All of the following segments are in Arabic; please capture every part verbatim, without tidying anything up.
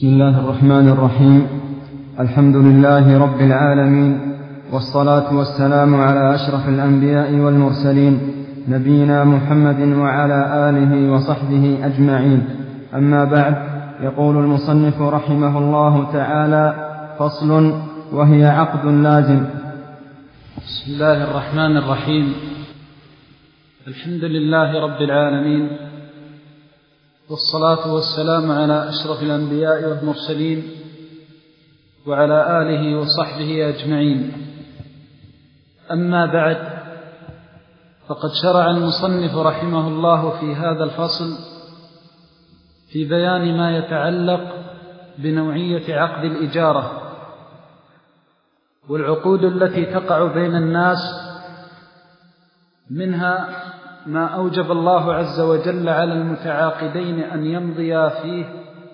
بسم الله الرحمن الرحيم. الحمد لله رب العالمين، والصلاة والسلام على أشرف الأنبياء والمرسلين، نبينا محمد وعلى آله وصحبه أجمعين. أما بعد، يقول المصنف رحمه الله تعالى: فصل، وهي عقد لازم. بسم الله الرحمن الرحيم. الحمد لله رب العالمين، والصلاة والسلام على أشرف الأنبياء والمرسلين وعلى آله وصحبه أجمعين. أما بعد، فقد شرع المصنف رحمه الله في هذا الفصل في بيان ما يتعلق بنوعية عقد الإجارة والعقود التي تقع بين الناس، منها ما أوجب الله عز وجل على المتعاقدين أن يمضيا فيه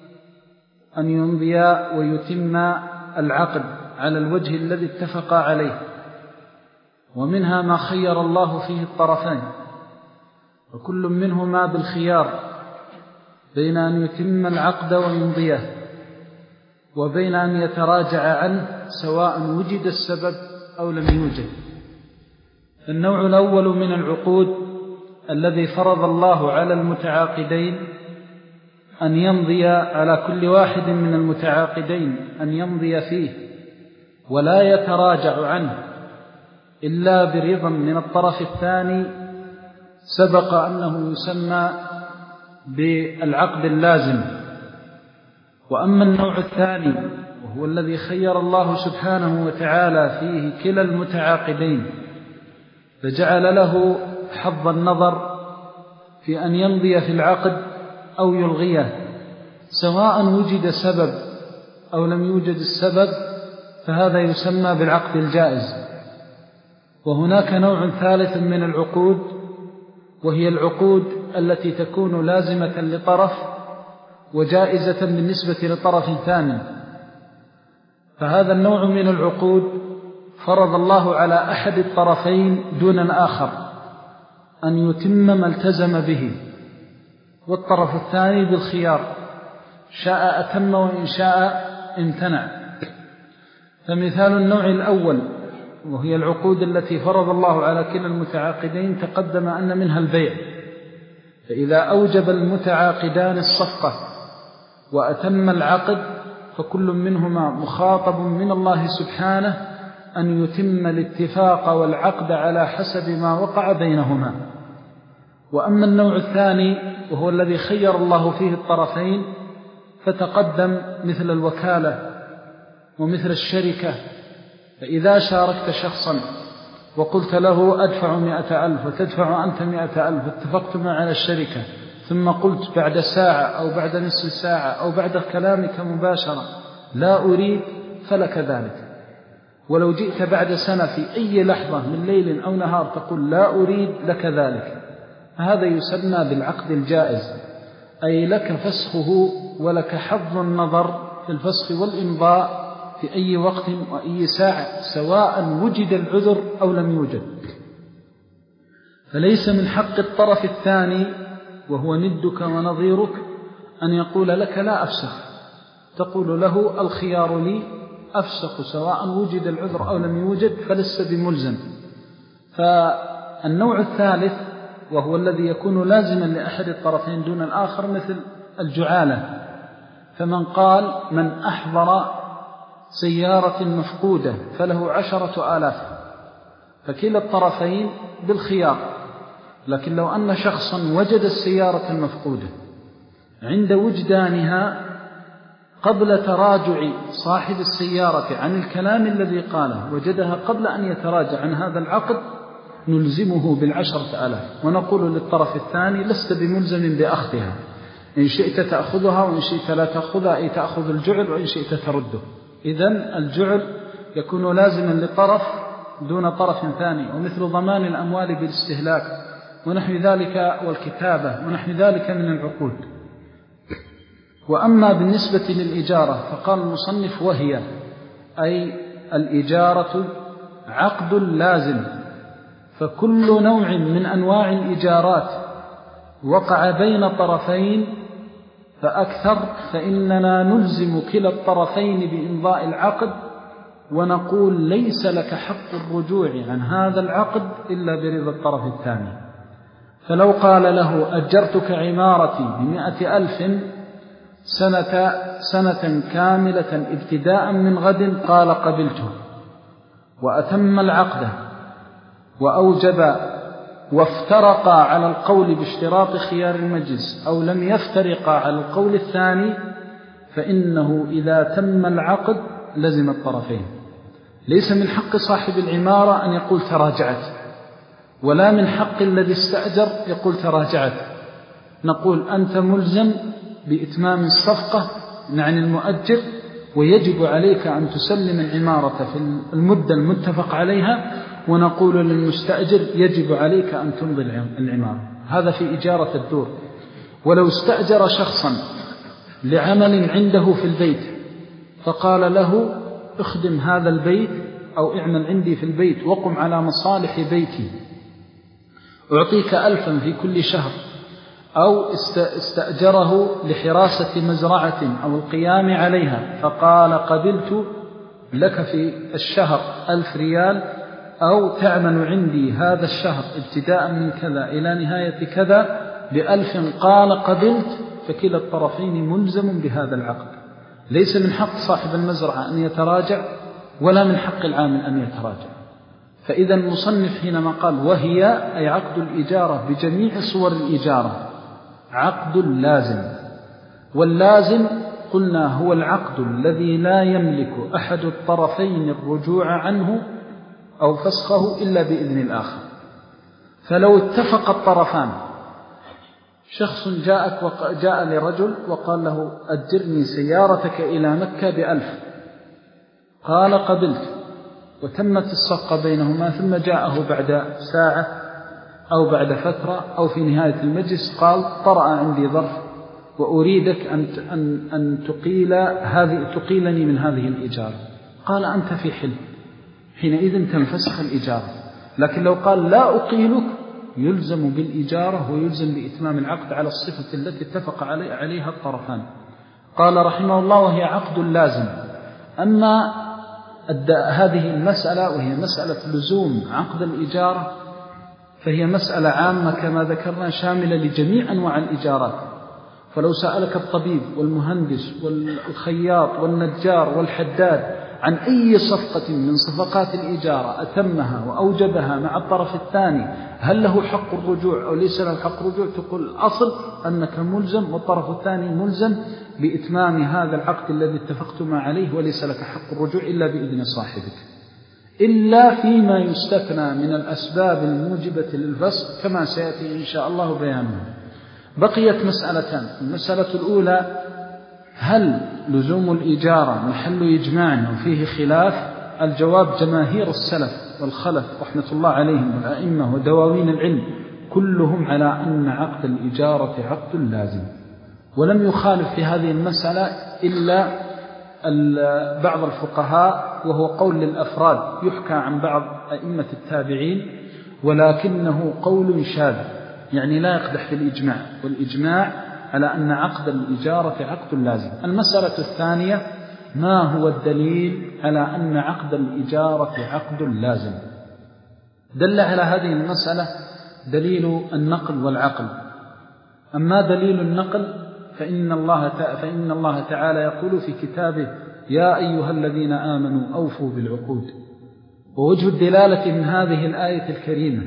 أن يمضيا ويتما العقد على الوجه الذي اتفقا عليه، ومنها ما خير الله فيه الطرفين، وكل منهما بالخيار بين أن يتم العقد ويمضيه وبين أن يتراجع عنه سواء وجد السبب أو لم يوجد. النوع الأول من العقود الذي فرض الله على المتعاقدين أن يمضي على كل واحد من المتعاقدين أن يمضي فيه ولا يتراجع عنه إلا برضا من الطرف الثاني، سبق أنه يسمى بالعقد اللازم. وأما النوع الثاني، وهو الذي خير الله سبحانه وتعالى فيه كلا المتعاقدين، فجعل له حظ النظر في أن يمضي في العقد أو يلغيه، سواء وجد سبب أو لم يوجد السبب، فهذا يسمى بالعقد الجائز. وهناك نوع ثالث من العقود، وهي العقود التي تكون لازمة لطرف وجائزة بالنسبة لطرف ثاني. فهذا النوع من العقود فرض الله على أحد الطرفين دون الآخر أن يتم ما التزم به، والطرف الثاني بالخيار، شاء أتم وإن شاء امتنع. فمثال النوع الأول، وهي العقود التي فرض الله على كلا المتعاقدين، تقدم أن منها البيع، فإذا أوجب المتعاقدان الصفقة وأتم العقد، فكل منهما مخاطب من الله سبحانه أن يتم الاتفاق والعقد على حسب ما وقع بينهما. وأما النوع الثاني، وهو الذي خير الله فيه الطرفين، فتقدم مثل الوكالة ومثل الشركة. فإذا شاركت شخصا وقلت له أدفع مئة ألف وتدفع أنت مئة ألف، اتفقتم على الشركة، ثم قلت بعد ساعة أو بعد نصف ساعة أو بعد كلامك مباشرة لا أريد، فلك ذلك. ولو جئت بعد سنة في أي لحظة من ليل أو نهار تقول لا أريد، لك ذلك. هذا يسمى بالعقد الجائز، أي لك فسخه ولك حظ النظر في الفسخ والإمضاء في أي وقت وأي ساعة، سواء وجد العذر أو لم يوجد. فليس من حق الطرف الثاني، وهو ندك ونظيرك، أن يقول لك لا أفسخ. تقول له الخيار لي، أفسخ سواء وجد العذر أو لم يوجد، فلست بملزم. فالنوع الثالث، وهو الذي يكون لازما لأحد الطرفين دون الآخر، مثل الجعالة. فمن قال من أحضر سيارة مفقودة فله عشرة آلاف، فكلا الطرفين بالخيار. لكن لو أن شخصا وجد السيارة المفقودة عند وجدانها قبل تراجع صاحب السيارة عن الكلام الذي قاله، وجدها قبل أن يتراجع عن هذا العقد، نلزمه بالعشرة آلاف، ونقول للطرف الثاني لست بملزم بأخذها، إن شئت تأخذها وإن شئت لا تأخذها، أي تأخذ الجعل وإن شئت ترده. إذن الجعل يكون لازما لطرف دون طرف ثاني، ومثل ضمان الأموال بالاستهلاك ونحو ذلك، والكتابة ونحو ذلك من العقود. وأما بالنسبة للإجارة، فقال المصنف وهي، أي الإجارة عقد لازم. فكل نوع من أنواع الإجارات وقع بين طرفين فأكثر فإننا نلزم كلا الطرفين بإمضاء العقد ونقول ليس لك حق الرجوع عن هذا العقد إلا برضا الطرف الثاني. فلو قال له أجرتك عمارتي بمئة ألف سنة, سنة كاملة ابتداء من غد، قال قبلته، وأتم العقد وأوجب وافترقا على القول باشتراط خيار المجلس أو لم يفترقا على القول الثاني، فإنه إذا تم العقد لزم الطرفين. ليس من حق صاحب العمارة أن يقول تراجعت، ولا من حق الذي استأجر يقول تراجعت. نقول أنت ملزم بإتمام الصفقة عن المؤجر، ويجب عليك أن تسلم العمارة في المدة المتفق عليها، ونقول للمستأجر يجب عليك أن تمضي العمارة. هذا في إجارة الدور. ولو استأجر شخصا لعمل عنده في البيت فقال له اخدم هذا البيت أو اعمل عندي في البيت وقم على مصالح بيتي، أعطيك ألفا في كل شهر، أو استأجره لحراسة مزرعة أو القيام عليها فقال قبلت لك في الشهر ألف ريال، أو تعمل عندي هذا الشهر ابتداء من كذا إلى نهاية كذا بألف، قال قبلت، فكلا الطرفين ملزم بهذا العقد. ليس من حق صاحب المزرعة أن يتراجع، ولا من حق العامل أن يتراجع. فإذا المصنف حينما قال وهي أي عقد الإجارة بجميع صور الإجارة عقد لازم. واللازم قلنا هو العقد الذي لا يملك أحد الطرفين الرجوع عنه أو فسخه إلا بإذن الآخر. فلو اتفق الطرفان، شخص جاءك وجاء لرجل وقال له أجرني سيارتك إلى مكة بألف، قال قبلت، وتمت الصفقة بينهما، ثم جاءه بعد ساعة أو بعد فترة أو في نهاية المجلس قال طرأ عندي ظرف وأريدك أن أن أن تقيل هذه تقيلني من هذه الإجارة، قال أنت في حل، حينئذ تنفسخ الإجارة. لكن لو قال لا أقيلك يلزم بالإجارة ويلزم بإتمام العقد على الصفة التي اتفق عليها الطرفان. قال رحمه الله وهي عقد لازم. أما هذه المسألة وهي مسألة لزوم عقد الإجارة فهي مسألة عامة كما ذكرنا، شاملة لجميع أنواع الإجارات. فلو سألك الطبيب والمهندس والخياط والنجار والحداد عن أي صفقة من صفقات الإجارة أتمها وأوجبها مع الطرف الثاني هل له حق الرجوع أو ليس له حق الرجوع، تقول الأصل أنك ملزم والطرف الثاني ملزم بإتمام هذا العقد الذي اتفقتما عليه، وليس لك حق الرجوع إلا بإذن صاحبك، إلا فيما يستثنى من الأسباب الموجبة للفسخ كما سيأتي إن شاء الله بيانه. بقيت مسألتان. المسألة الأولى هل لزوم الإجارة محل إجماع وفيه خلاف؟ الجواب جماهير السلف والخلف رحمة الله عليهم والأئمة ودواوين العلم كلهم على أن عقد الإجارة عقد لازم، ولم يخالف في هذه المسألة إلا بعض الفقهاء، وهو قول للأفراد يحكى عن بعض أئمة التابعين، ولكنه قول شاذ يعني لا يقدح في الإجماع، والإجماع على أن عقد الإجارة عقد لازم. المسألة الثانية ما هو الدليل على أن عقد الإجارة عقد لازم؟ دل على هذه المسألة دليل النقل والعقل. أما دليل النقل فإن الله فإن الله تعالى يقول في كتابه يا أيها الذين آمنوا أوفوا بالعقود. ووجه الدلالة من هذه الآية الكريمة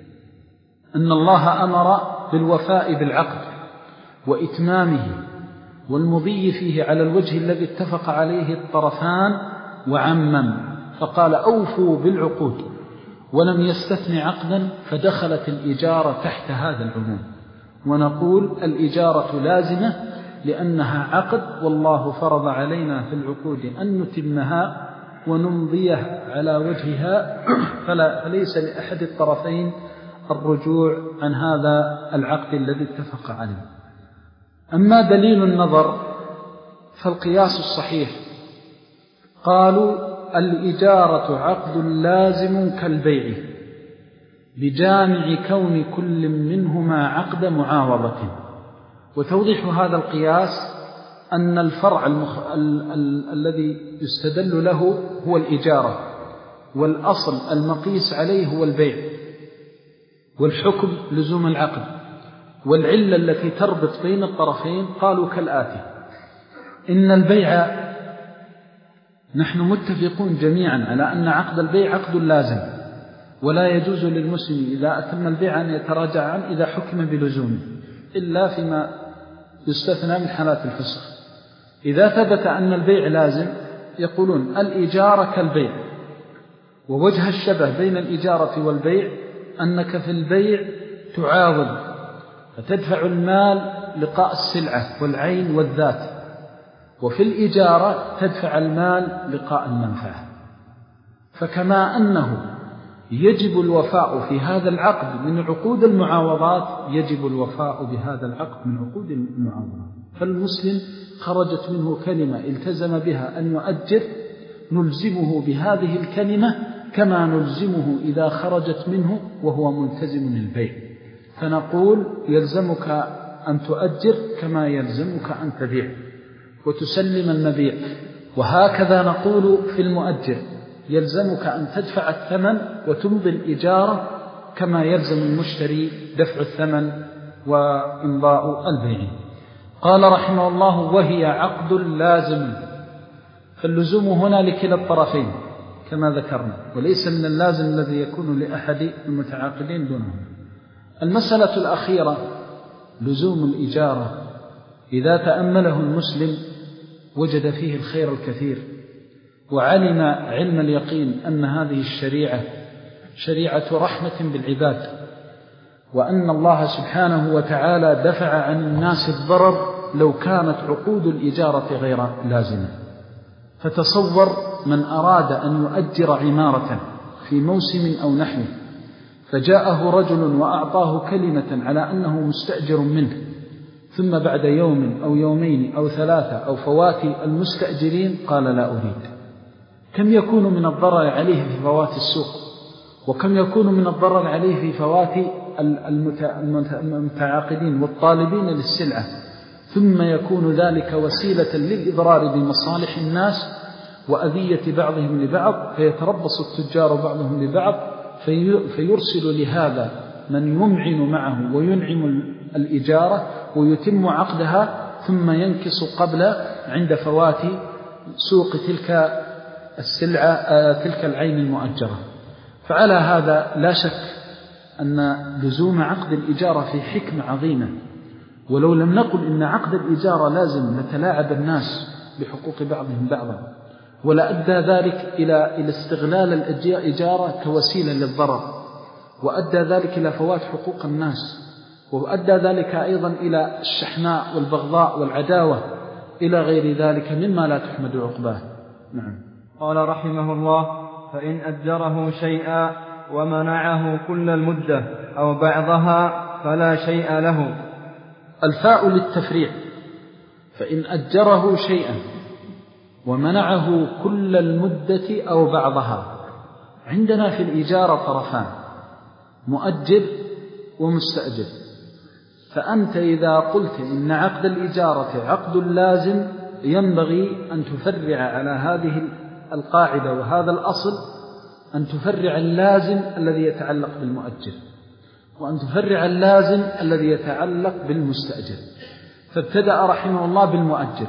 أن الله أمر بالوفاء بالعقد وإتمامه والمضي فيه على الوجه الذي اتفق عليه الطرفان وعمم، فقال أوفوا بالعقود، ولم يستثن عقدا فدخلت الإجارة تحت هذا العموم. ونقول الإجارة لازمة لأنها عقد، والله فرض علينا في العقود أن نتمها ونمضيها على وجهها، فلا فليس لأحد الطرفين الرجوع عن هذا العقد الذي اتفق عليه. أما دليل النظر فالقياس الصحيح. قالوا الإجارة عقد لازم كالبيع بجامع كون كل منهما عقد معاوضة، وتوضيح هذا القياس أن الفرع المخ... ال... ال... الذي يستدل له هو الإجارة، والأصل المقيس عليه هو البيع، والحكم لزوم العقد، والعلة التي تربط بين الطرفين قالوا كالآتي: إن البيع نحن متفقون جميعا على أن عقد البيع عقد لازم، ولا يجوز للمسلم إذا أتم البيع أن يتراجع عنه إذا حكم بلزومه إلا فيما يستثنى من حالات الفسخ. إذا ثبت أن البيع لازم يقولون الإجارة كالبيع، ووجه الشبه بين الإجارة والبيع أنك في البيع تعاوض فتدفع المال لقاء السلعة والعين والذات، وفي الإجارة تدفع المال لقاء المنفعة. فكما أنه يجب الوفاء في هذا العقد من عقود المعاوضات يجب الوفاء بهذا العقد من عقود المعاوضات. فالمسلم خرجت منه كلمة التزم بها أن يؤجر، نلزمه بهذه الكلمة كما نلزمه إذا خرجت منه وهو ملتزم للبيع. فنقول يلزمك أن تؤجر كما يلزمك أن تبيع وتسلم المبيع. وهكذا نقول في المؤجر يلزمك أن تدفع الثمن وتمضي الإجارة كما يلزم المشتري دفع الثمن وإمضاء البيع. قال رحمه الله: وهي عقد لازم. فاللزوم هنا لكلا الطرفين كما ذكرنا، وليس من اللازم الذي يكون لأحد المتعاقدين دونهم. المسألة الأخيرة لزوم الإجارة، إذا تأمله المسلم وجد فيه الخير الكثير، وعلم علم اليقين أن هذه الشريعة شريعة رحمة بالعباد، وأن الله سبحانه وتعالى دفع عن الناس الضرر لو كانت عقود الإجارة غير لازمة. فتصور من أراد أن يؤجر عمارة في موسم أو نحوه، فجاءه رجل وأعطاه كلمة على أنه مستأجر منه، ثم بعد يوم أو يومين أو ثلاثة أو فوات المستأجرين قال لا أريد. كم يكون من الضرر عليه في فوات السوق، وكم يكون من الضرر عليه في فوات المتعاقدين والطالبين للسلعة، ثم يكون ذلك وسيلة للإضرار بمصالح الناس وأذية بعضهم لبعض، فيتربص التجار بعضهم لبعض، فيرسل لهذا من يمعن معه وينعم الإجارة ويتم عقدها، ثم ينكس قبل عند فوات سوق تلك السلعة تلك العين المؤجرة. فعلى هذا لا شك أن لزوم عقد الإجارة في حكمة عظيمة، ولو لم نقل إن عقد الإجارة لازم لتلاعب الناس بحقوق بعضهم بعضا، ولا أدى ذلك إلى إلى استغلال الإجارة كوسيلة للضرر، وأدى ذلك إلى فوات حقوق الناس، وأدى ذلك أيضا إلى الشحناء والبغضاء والعداوة إلى غير ذلك مما لا تحمد عقباه. نعم. قال رحمه الله: فإن أجره شيئا ومنعه كل المدة أو بعضها فلا شيء له. الفاء للتفريع، فإن أجره شيئا ومنعه كل المدة أو بعضها. عندنا في الإجارة طرفان: مؤجر ومستأجر. فأنت إذا قلت إن عقد الإجارة عقد لازم، ينبغي أن تفرع على هذه القاعدة وهذا الأصل، أن تفرع اللازم الذي يتعلق بالمؤجر، وأن تفرع اللازم الذي يتعلق بالمستأجر. فابتدأ رحمه الله بالمؤجر،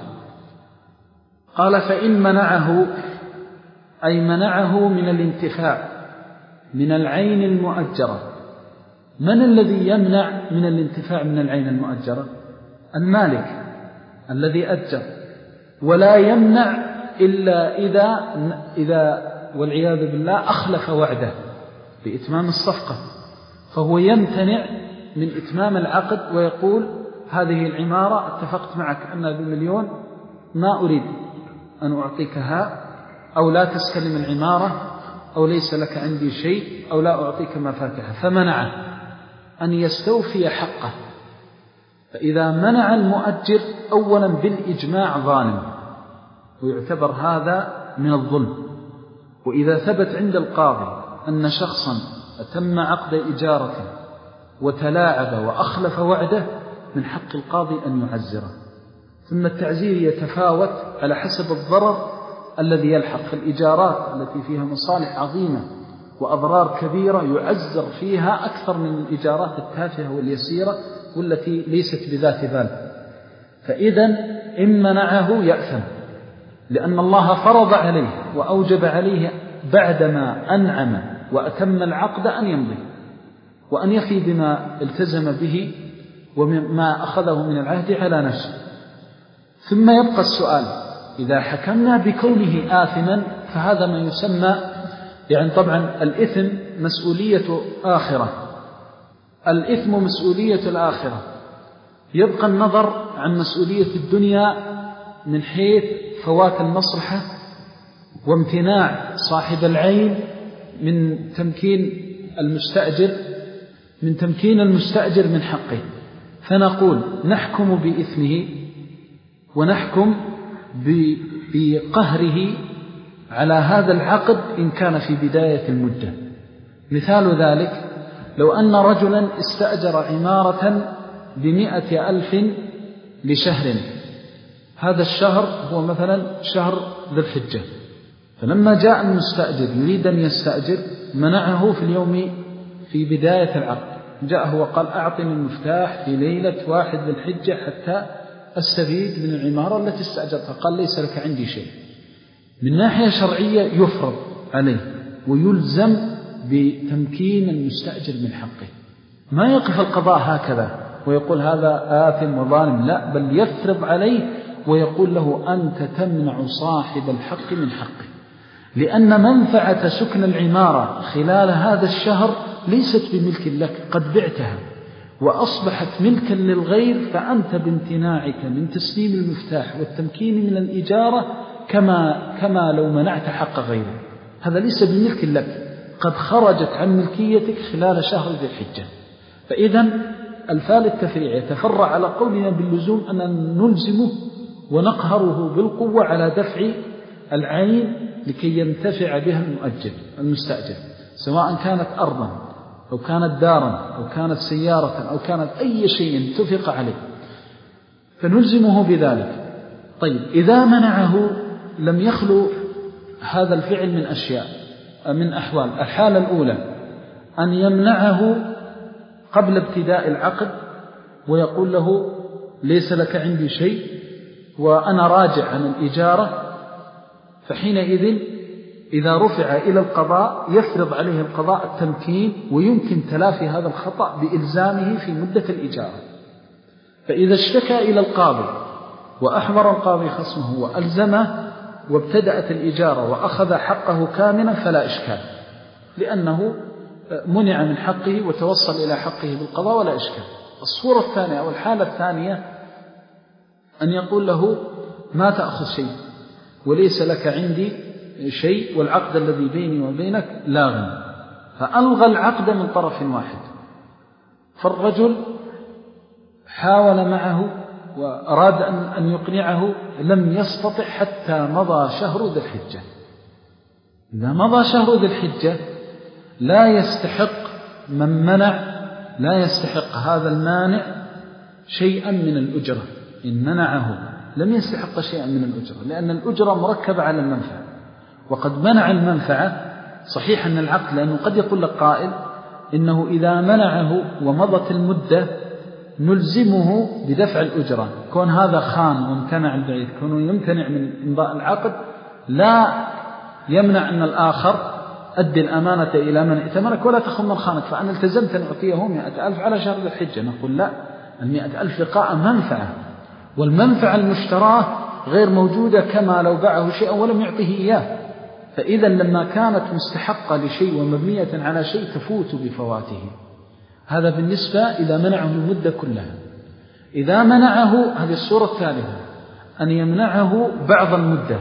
قال: فإن منعه، أي منعه من الانتفاع من العين المؤجرة. من الذي يمنع من الانتفاع من العين المؤجرة؟ المالك الذي أجر، ولا يمنع إلا إذا إذا والعياذ بالله أخلف وعده بإتمام الصفقة، فهو يمتنع من إتمام العقد ويقول: هذه العمارة اتفقت معك أنها بمليون، ما أريد أن أعطيكها، أو لا تستلم العمارة، أو ليس لك عندي شيء، أو لا أعطيك مفاتحها. فمنعه أن يستوفي حقه. فإذا منع المؤجر أولا بالإجماع ظالم، ويعتبر هذا من الظلم. وإذا ثبت عند القاضي أن شخصا أتم عقد إجارة وتلاعب وأخلف وعده، من حق القاضي أن يعزره. ثم التعزير يتفاوت على حسب الضرر الذي يلحق. في الإيجارات التي فيها مصالح عظيمة وأضرار كبيرة يعزر فيها أكثر من الإيجارات التافهة واليسيرة والتي ليست بذات بال. فإذا إن منعه يأثم، لأن الله فرض عليه وأوجب عليه بعدما أنعم وأتم العقد أن يمضي وأن يفي بما التزم به وما أخذه من العهد على نفسه. ثم يبقى السؤال: إذا حكمنا بكونه آثما فهذا ما يسمى، يعني طبعا الإثم مسؤولية آخرة، الإثم مسؤولية الآخرة. يبقى النظر عن مسؤولية الدنيا من حيث فوات المصلحة وامتناع صاحب العين من تمكين المستأجر من تمكين المستأجر من حقه. فنقول نحكم بإثمه ونحكم بقهره على هذا العقد إن كان في بداية المدة. مثال ذلك: لو أن رجلا استأجر عمارة بمئة ألف لشهر، هذا الشهر هو مثلا شهر ذي الحجة، فلما جاء المستأجر يريد أن يستأجر منعه في اليوم في بداية العقد، جاءه وقال: أعطني المفتاح في ليلة واحد ذي الحجة حتى أستفيد من العمارة التي استأجرتها. قال: ليس لك عندي شيء. من ناحية شرعية يفرض عليه ويلزم بتمكين المستأجر من حقه. ما يقف القضاء هكذا ويقول هذا آثم وظالم، لا، بل يفرض عليه ويقول له: أنت تمنع صاحب الحق من حقه، لأن منفعة سكن العمارة خلال هذا الشهر ليست بملك لك، قد بعتها وأصبحت ملكا للغير، فأنت بامتناعك من تسليم المفتاح والتمكين من الإجارة كما, كما لو منعت حق غيره، هذا ليس بملك لك، قد خرجت عن ملكيتك خلال شهر ذي الحجة. فإذا الفال التفريع يتفرع على قولنا باللزوم أن نلزمه ونقهره بالقوة على دفع العين لكي ينتفع بها المؤجر المستأجر، سواء كانت أرضا أو كانت دارا أو كانت سيارة أو كانت أي شيء اتفق عليه، فنلزمه بذلك. طيب، إذا منعه لم يخلو هذا الفعل من أشياء من أحوال. الحالة الأولى أن يمنعه قبل ابتداء العقد ويقول له: ليس لك عندي شيء وأنا راجع عن الإجارة، فحينئذ إذا رفع إلى القضاء يفرض عليه القضاء التمكين، ويمكن تلافي هذا الخطأ بإلزامه في مدة الإجارة. فإذا اشتكى إلى القاضي وأحضر القاضي خصمه وألزمه وابتدأت الإجارة وأخذ حقه كاملا فلا إشكال، لأنه منع من حقه وتوصل إلى حقه بالقضاء ولا إشكال. الصورة الثانية أو الحالة الثانية أن يقول له: ما تأخذ شيء وليس لك عندي شيء والعقد الذي بيني وبينك لاغ، فألغى العقد من طرف واحد. فالرجل حاول معه وأراد أن يقنعه، لم يستطع حتى مضى شهر ذي الحجة. إذا مضى شهر ذي الحجة لا يستحق من منع، لا يستحق هذا المانع شيئا من الأجرة. إن منعه لم يستحق شيئا من الأجرة، لأن الأجرة مركبة على المنفعة، وقد منع المنفعة. صحيح أن العقد، لأنه قد يقول لك قائل إنه إذا منعه ومضت المدة نلزمه بدفع الأجرة، كون هذا خان وامتنع البعيد، كونه يمتنع من إمضاء العقد لا يمنع أن الآخر أدي الأمانة إلى من ائتمنك ولا تخون من خانك، فأنا التزمت أن أعطيه مئة ألف على شهر ذي الحجة. نقول لا، المئة ألف لقاء منفعة، والمنفعة المشتراه غير موجودة كما لو باعه شيئا ولم يعطيه إياه. فإذا لما كانت مستحقة لشيء ومبنية على شيء تفوت بفواته. هذا بالنسبة إذا منعه المدة كلها. إذا منعه، هذه الصورة الثالثة، أن يمنعه بعض المدة،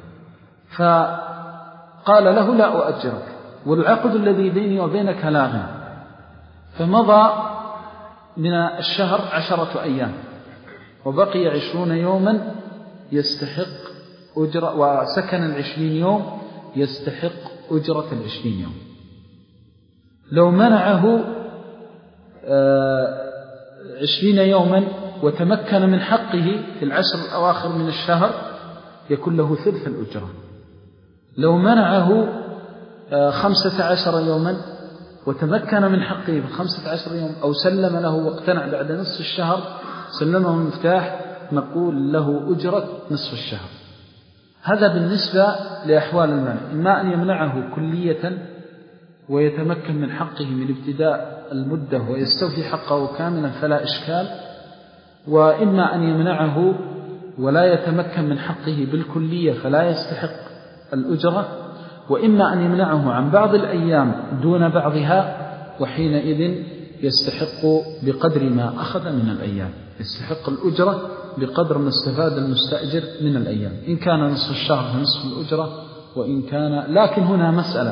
فقال له: لا أؤجرك والعقد الذي بيني وبينك لاغ، فمضى من الشهر عشرة أيام وبقي عشرون يوما يستحق أجرة، وسكن العشرين يوم يستحق أجرة العشرين يوم. لو منعه عشرين يوما وتمكن من حقه في العشر الأواخر من الشهر يكون له ثلث الأجرة. لو منعه خمسة عشر يوما وتمكن من حقه في خمسة عشر يوم أو سلم له واقتنع بعد نصف الشهر سلمه المفتاح نقول له أجرة نصف الشهر. هذا بالنسبة لأحوال المنع، إما أن يمنعه كلية ويتمكن من حقه من ابتداء المدة ويستوفي حقه كاملا فلا إشكال، وإما أن يمنعه ولا يتمكن من حقه بالكلية فلا يستحق الأجرة، وإما أن يمنعه عن بعض الأيام دون بعضها وحينئذ يستحق بقدر ما أخذ من الأيام، يستحق الأجرة بقدر ما استفاد المستأجر من الأيام، إن كان نصف الشهر فنصف الأجرة، وإن كان. لكن هنا مسألة،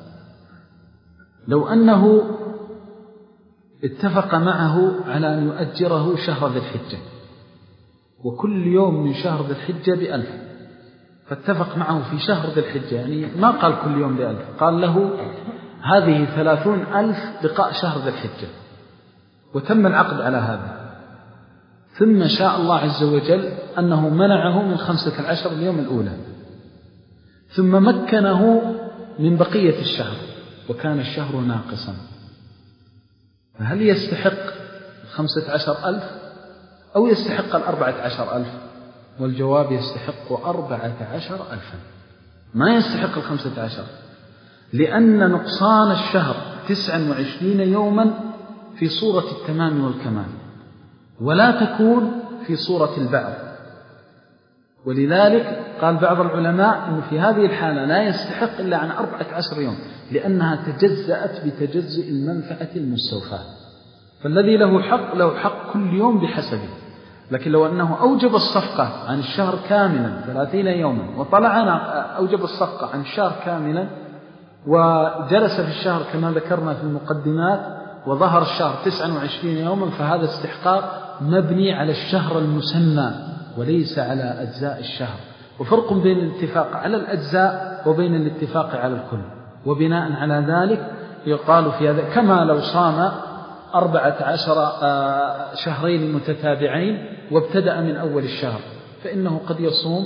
لو أنه اتفق معه على أن يؤجره شهر ذي الحجة وكل يوم من شهر ذي الحجة بألف، فاتفق معه في شهر ذي الحجة، يعني ما قال كل يوم بألف، قال له هذه ثلاثون ألف لقاء شهر ذي الحجة، وتم العقد على هذا، ثم شاء الله عز وجل أنه منعه من خمسة العشر اليوم الأولى، ثم مكنه من بقية الشهر وكان الشهر ناقصا، فهل يستحق خمسة عشر ألف أو يستحق الأربعة عشر ألف؟ والجواب يستحق أربعة عشر ألفا، ما يستحق الخمسة عشر، لأن نقصان الشهر تسعا وعشرين يوما في صورة التمام والكمال، ولا تكون في صورة البعض. ولذلك قال بعض العلماء أنه في هذه الحالة لا يستحق إلا عن أربعة عشر يوم، لأنها تجزأت بتجزئ المنفعة المستوفاة، فالذي له حق له حق كل يوم بحسبه. لكن لو أنه أوجب الصفقة عن الشهر كاملا ثلاثين يوما، وطلعنا أوجب الصفقة عن الشهر كاملا وجلس في الشهر كما ذكرنا في المقدمات وظهر الشهر تسعا وعشرين يوما، فهذا استحقاق مبني على الشهر المسمى وليس على أجزاء الشهر، وفرق بين الاتفاق على الأجزاء وبين الاتفاق على الكل. وبناء على ذلك يقال في هذا كما لو صام أربعة عشر شهرين متتابعين وابتدأ من أول الشهر، فإنه قد يصوم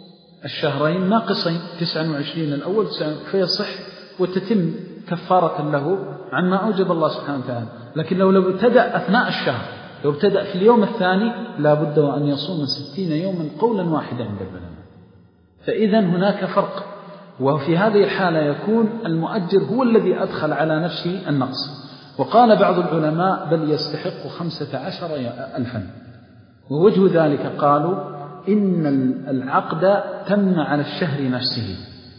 الشهرين ناقصين تسعا وعشرين الأول فيصح وتتم كفارة له عما أوجب الله سبحانه وتعالى. لكن لو لو ابتدأ أثناء الشهر، لو ابتدأ في اليوم الثاني لا بد وأن يصوم ستين يوما قولا واحدا عند العلماء. فإذا هناك فرق، وفي هذه الحالة يكون المؤجر هو الذي أدخل على نفسه النقص. وقال بعض العلماء بل يستحق خمسة عشر ألفا، ووجه ذلك قالوا إن العقد تم على الشهر نفسه،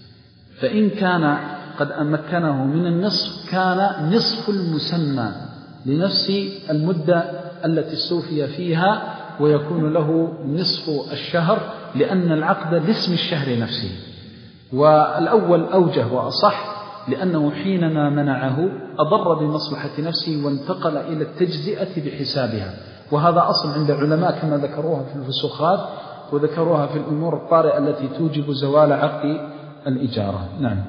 فإن كان قد أمكنه من النصف كان نصف المسمى لنفس المدة التي استوفي فيها، ويكون له نصف الشهر لأن العقد لاسم الشهر نفسه. والأول أوجه وأصح، لأنه حينما منعه أضر بمصلحة نفسه وانتقل إلى التجزئة بحسابها، وهذا أصل عند العلماء كما ذكروها في الفسوخات وذكروها في الأمور الطارئة التي توجب زوال عقد الإجارة. نعم.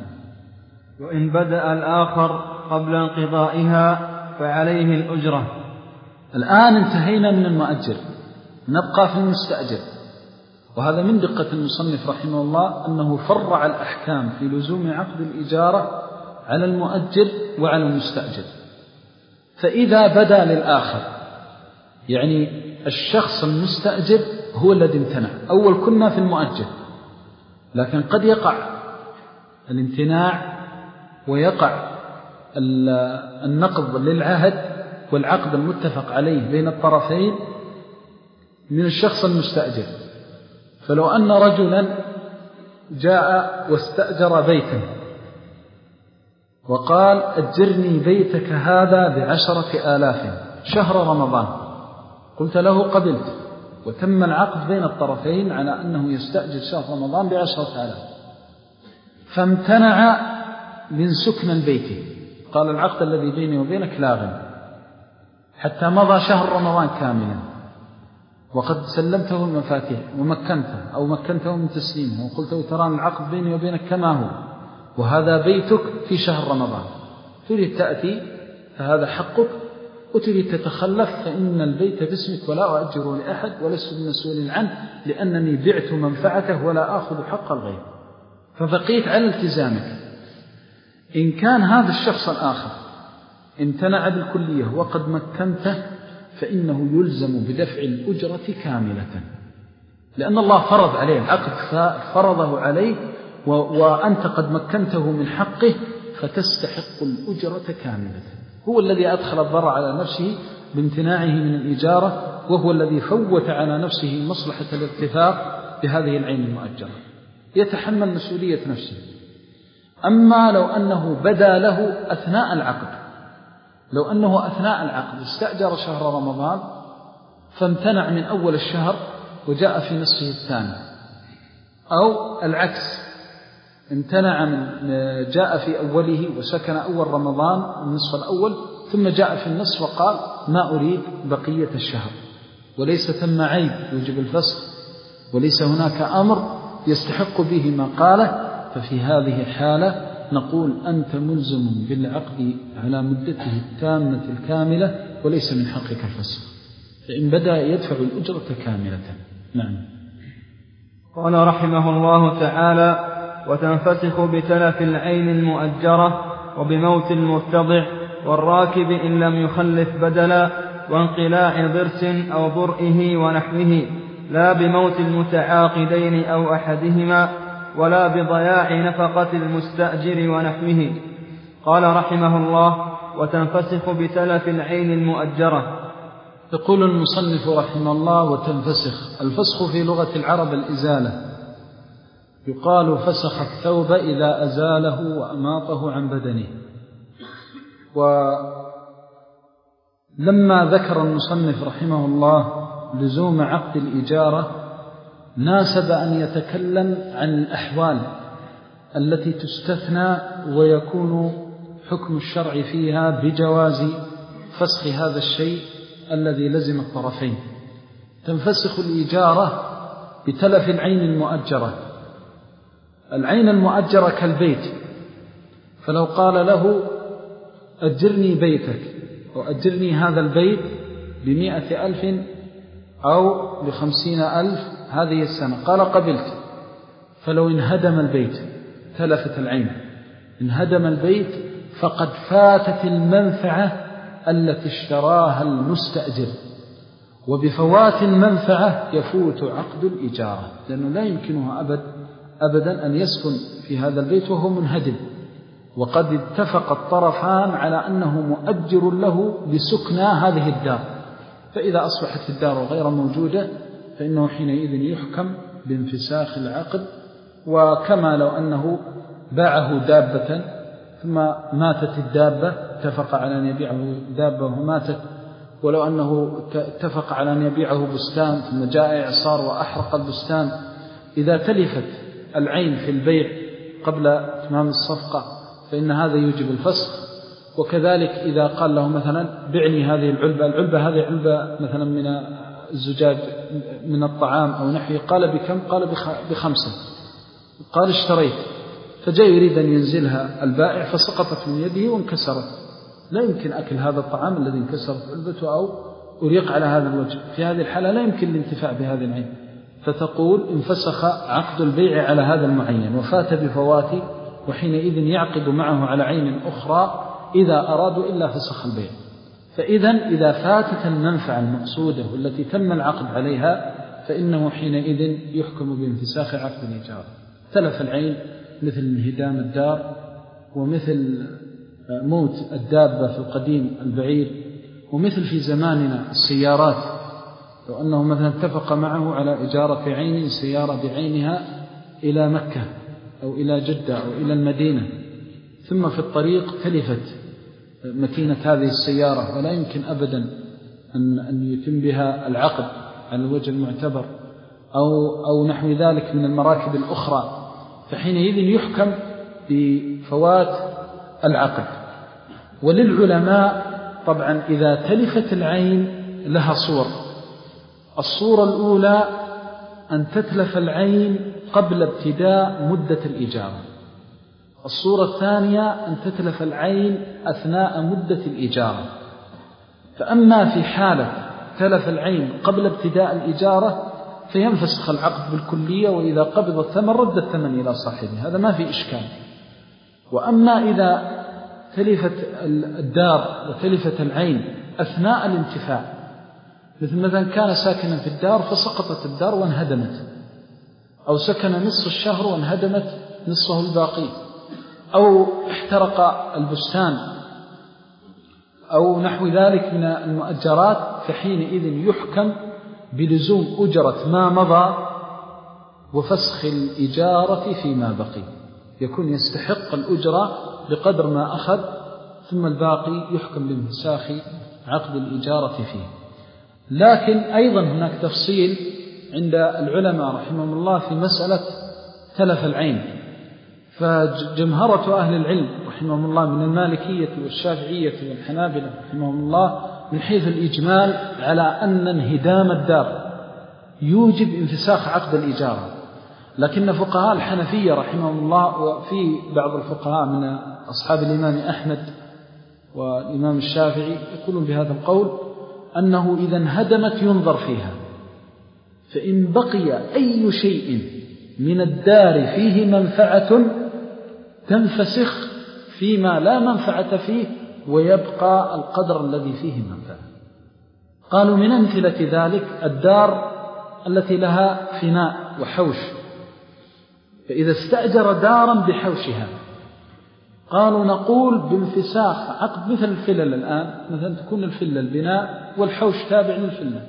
وإن بدأ الآخر قبل انقضائها فعليه الأجرة. الآن انتهينا من المؤجر، نبقى في المستأجر، وهذا من دقة المصنف رحمه الله أنه فرع الأحكام في لزوم عقد الإجارة على المؤجر وعلى المستأجر. فإذا بدا للآخر، يعني الشخص المستأجر هو الذي امتنع، أول كنا في المؤجر، لكن قد يقع الامتناع ويقع النقض للعهد والعقد المتفق عليه بين الطرفين من الشخص المستأجر. فلو أن رجلا جاء واستأجر بيتا وقال أجرني بيتك هذا بعشرة آلاف شهر رمضان، قلت له قبلت، وتم العقد بين الطرفين على أنه يستأجر شهر رمضان بعشرة آلاف، فامتنع من سكن البيت، قال العقد الذي بيني وبينك لاغ حتى مضى شهر رمضان كاملا، وقد سلمته المفاتيح ومكنته أو مكنته من تسليمه وقلت له ترى العقد بيني وبينك كما هو، وهذا بيتك في شهر رمضان، تريد تأتي فهذا حقك وتريد تتخلف فإن البيت باسمك ولا أؤجره لأحد ولست بمسؤول عنه لأنني بعت منفعته ولا آخذ حق الغير، فبقيت على التزامك. إن كان هذا الشخص الآخر امتنع بالكلية وقد مكنته فإنه يلزم بدفع الأجرة كاملة، لأن الله فرض عليه العقد، فرضه عليه وأنت قد مكنته من حقه فتستحق الأجرة كاملة. هو الذي أدخل الضرر على نفسه بامتناعه من الإجارة، وهو الذي فوت على نفسه مصلحة الارتفاق بهذه العين المؤجرة، يتحمل مسؤولية نفسه. أما لو أنه بدا له أثناء العقد، لو أنه أثناء العقد استأجر شهر رمضان فامتنع من أول الشهر وجاء في نصفه الثاني، أو العكس امتنع من جاء في أوله وسكن أول رمضان النصف الأول ثم جاء في النصف وقال ما أريد بقية الشهر، وليس ثم عيب يوجب الفسخ وليس هناك أمر يستحق به ما قاله، ففي هذه الحالة نقول أنت ملزم بالعقد على مدته التامة الكاملة وليس من حقك الفسخ، فإن بدأ يدفع الأجرة كاملة. نعم. قال رحمه الله تعالى: وتنفسخ بتلف العين المؤجرة وبموت المرتضع والراكب إن لم يخلف بدلا وانقلاع ضرس أو ضرئه ونحوه، لا بموت المتعاقدين أو أحدهما ولا بضياع نفقة المستأجر ونحوه. قال رحمه الله: وتنفسخ بتلف العين المؤجرة. يقول المصنف رحمه الله: وتنفسخ. الفسخ في لغة العرب الإزالة، يقال فسخ الثوب إذا أزاله وأماطه عن بدنه. ولما ذكر المصنف رحمه الله لزوم عقد الإجارة ناسب أن يتكلم عن الأحوال التي تستثنى ويكون حكم الشرع فيها بجواز فسخ هذا الشيء الذي لزم الطرفين. تنفسخ الإجارة بتلف العين المؤجرة. العين المؤجرة كالبيت، فلو قال له أجرني بيتك أو أجرني هذا البيت بمئة ألف أو بخمسين ألف هذه السنة، قال قبلت، فلو انهدم البيت تلفت العين، انهدم البيت فقد فاتت المنفعة التي اشتراها المستأجر، وبفوات المنفعة يفوت عقد الإجارة، لأنه لا يمكنه أبد أبدا أن يسكن في هذا البيت وهو منهدم، وقد اتفق الطرفان على أنه مؤجر له بسكنى هذه الدار، فإذا أصبحت الدار غير موجودة فإنه حينئذ يحكم بانفساخ العقد. وكما لو أنه باعه دابة ثم ماتت الدابة، اتفق على أن يبيعه دابة وماتت، ولو أنه اتفق على أن يبيعه بستان ثم جاء إعصار وأحرق البستان، إذا تلفت العين في البيع قبل إتمام الصفقة فإن هذا يوجب الفسخ. وكذلك إذا قال له مثلا بعني هذه العلبة، العلبة هذه علبة مثلا من الزجاج من الطعام أو نحوه، قال بكم؟ قال بخمسة، قال اشتريت، فجاء يريد أن ينزلها البائع فسقطت من يده وانكسرت، لا يمكن أكل هذا الطعام الذي انكسرت علبته أو أريق على هذا الوجه، في هذه الحالة لا يمكن الانتفاع بهذه العين، فتقول انفسخ عقد البيع على هذا المعين وفات بفواته، وحينئذ يعقد معه على عين أخرى إذا أرادوا إلا فسخ البيع. فإذا إذا فاتت المنفعة المقصودة والتي تم العقد عليها فإنه حينئذ يحكم بانفساخ عقد الإيجار. تلف العين مثل انهدام الدار، ومثل موت الدابة في القديم البعير، ومثل في زماننا السيارات، لو أنه مثلا اتفق معه على إجارة عين سيارة بعينها إلى مكة أو إلى جدة أو إلى المدينة، ثم في الطريق تلفت ماكينة هذه السيارة ولا يمكن أبدا أن أن يتم بها العقد على الوجه المعتبر، أو أو نحو ذلك من المراكب الأخرى، فحينئذ يحكم بفوات العقد. وللعلماء طبعا إذا تلفت العين لها صور. الصورة الأولى أن تتلف العين قبل ابتداء مدة الإجارة. الصورة الثانية أن تتلف العين أثناء مدة الإجارة. فأما في حالة تلف العين قبل ابتداء الإجارة فينفسخ العقد بالكلية، وإذا قبض الثمن رد الثمن إلى صاحبه، هذا ما في إشكال. وأما إذا تلفت الدار وتلفت العين أثناء الانتفاع، مثل مثلا كان ساكنا في الدار فسقطت الدار وانهدمت، أو سكن نصف الشهر وانهدمت نصفه الباقي، أو احترق البستان أو نحو ذلك من المؤجرات، فحينئذ يحكم بلزوم أجرة ما مضى وفسخ الإجارة فيما بقي، يكون يستحق الأجرة بقدر ما أخذ، ثم الباقي يحكم بانفساخ عقد الإجارة فيه. لكن أيضا هناك تفصيل عند العلماء رحمهم الله في مسألة تلف العين، فجمهرة أهل العلم رحمهم الله من المالكية والشافعية والحنابلة رحمهم الله من حيث الإجمال على أن انهدام الدار يوجب انفساخ عقد الإجارة، لكن فقهاء الحنفية رحمهم الله وفي بعض الفقهاء من أصحاب الإمام أحمد والإمام الشافعي يقولون بهذا القول أنه إذا انهدمت ينظر فيها، فإن بقي أي شيء من الدار فيه منفعة تنفسخ فيما لا منفعة فيه ويبقى القدر الذي فيه منفعة. قالوا من أمثلة ذلك الدار التي لها فناء وحوش، فإذا استأجر دارا بحوشها قالوا نقول بانفساخ عقد مثل الفلل الآن، مثلا تكون الفلة البناء والحوش تابع للفلة،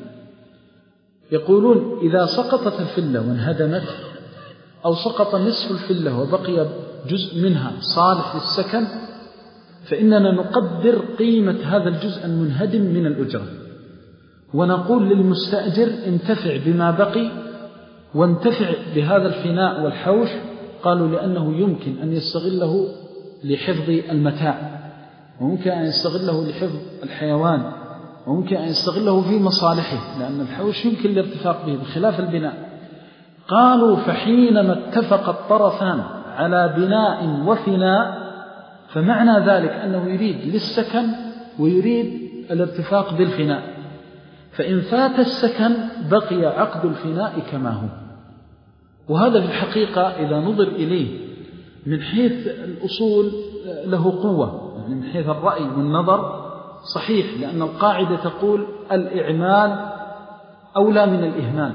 يقولون إذا سقطت الفلة وانهدمت أو سقط نصف الفلة وبقي جزء منها صالح للسكن، فإننا نقدر قيمة هذا الجزء المنهدم من الأجرة، ونقول للمستأجر انتفع بما بقي وانتفع بهذا الفناء والحوش. قالوا لأنه يمكن أن يستغله لحفظ المتاع، وممكن أن يستغله لحفظ الحيوان، وممكن أن يستغله في مصالحه، لأن الحوش يمكن الارتفاق به بخلاف البناء. قالوا فحينما اتفق الطرفان على بناء وفناء فمعنى ذلك أنه يريد للسكن ويريد الارتفاق بالفناء، فإن فات السكن بقي عقد الفناء كما هو. وهذا في الحقيقة إذا نظر إليه من حيث الأصول له قوة، يعني من حيث الرأي والنظر صحيح، لأن القاعدة تقول الإعمال أولى من الإهمال،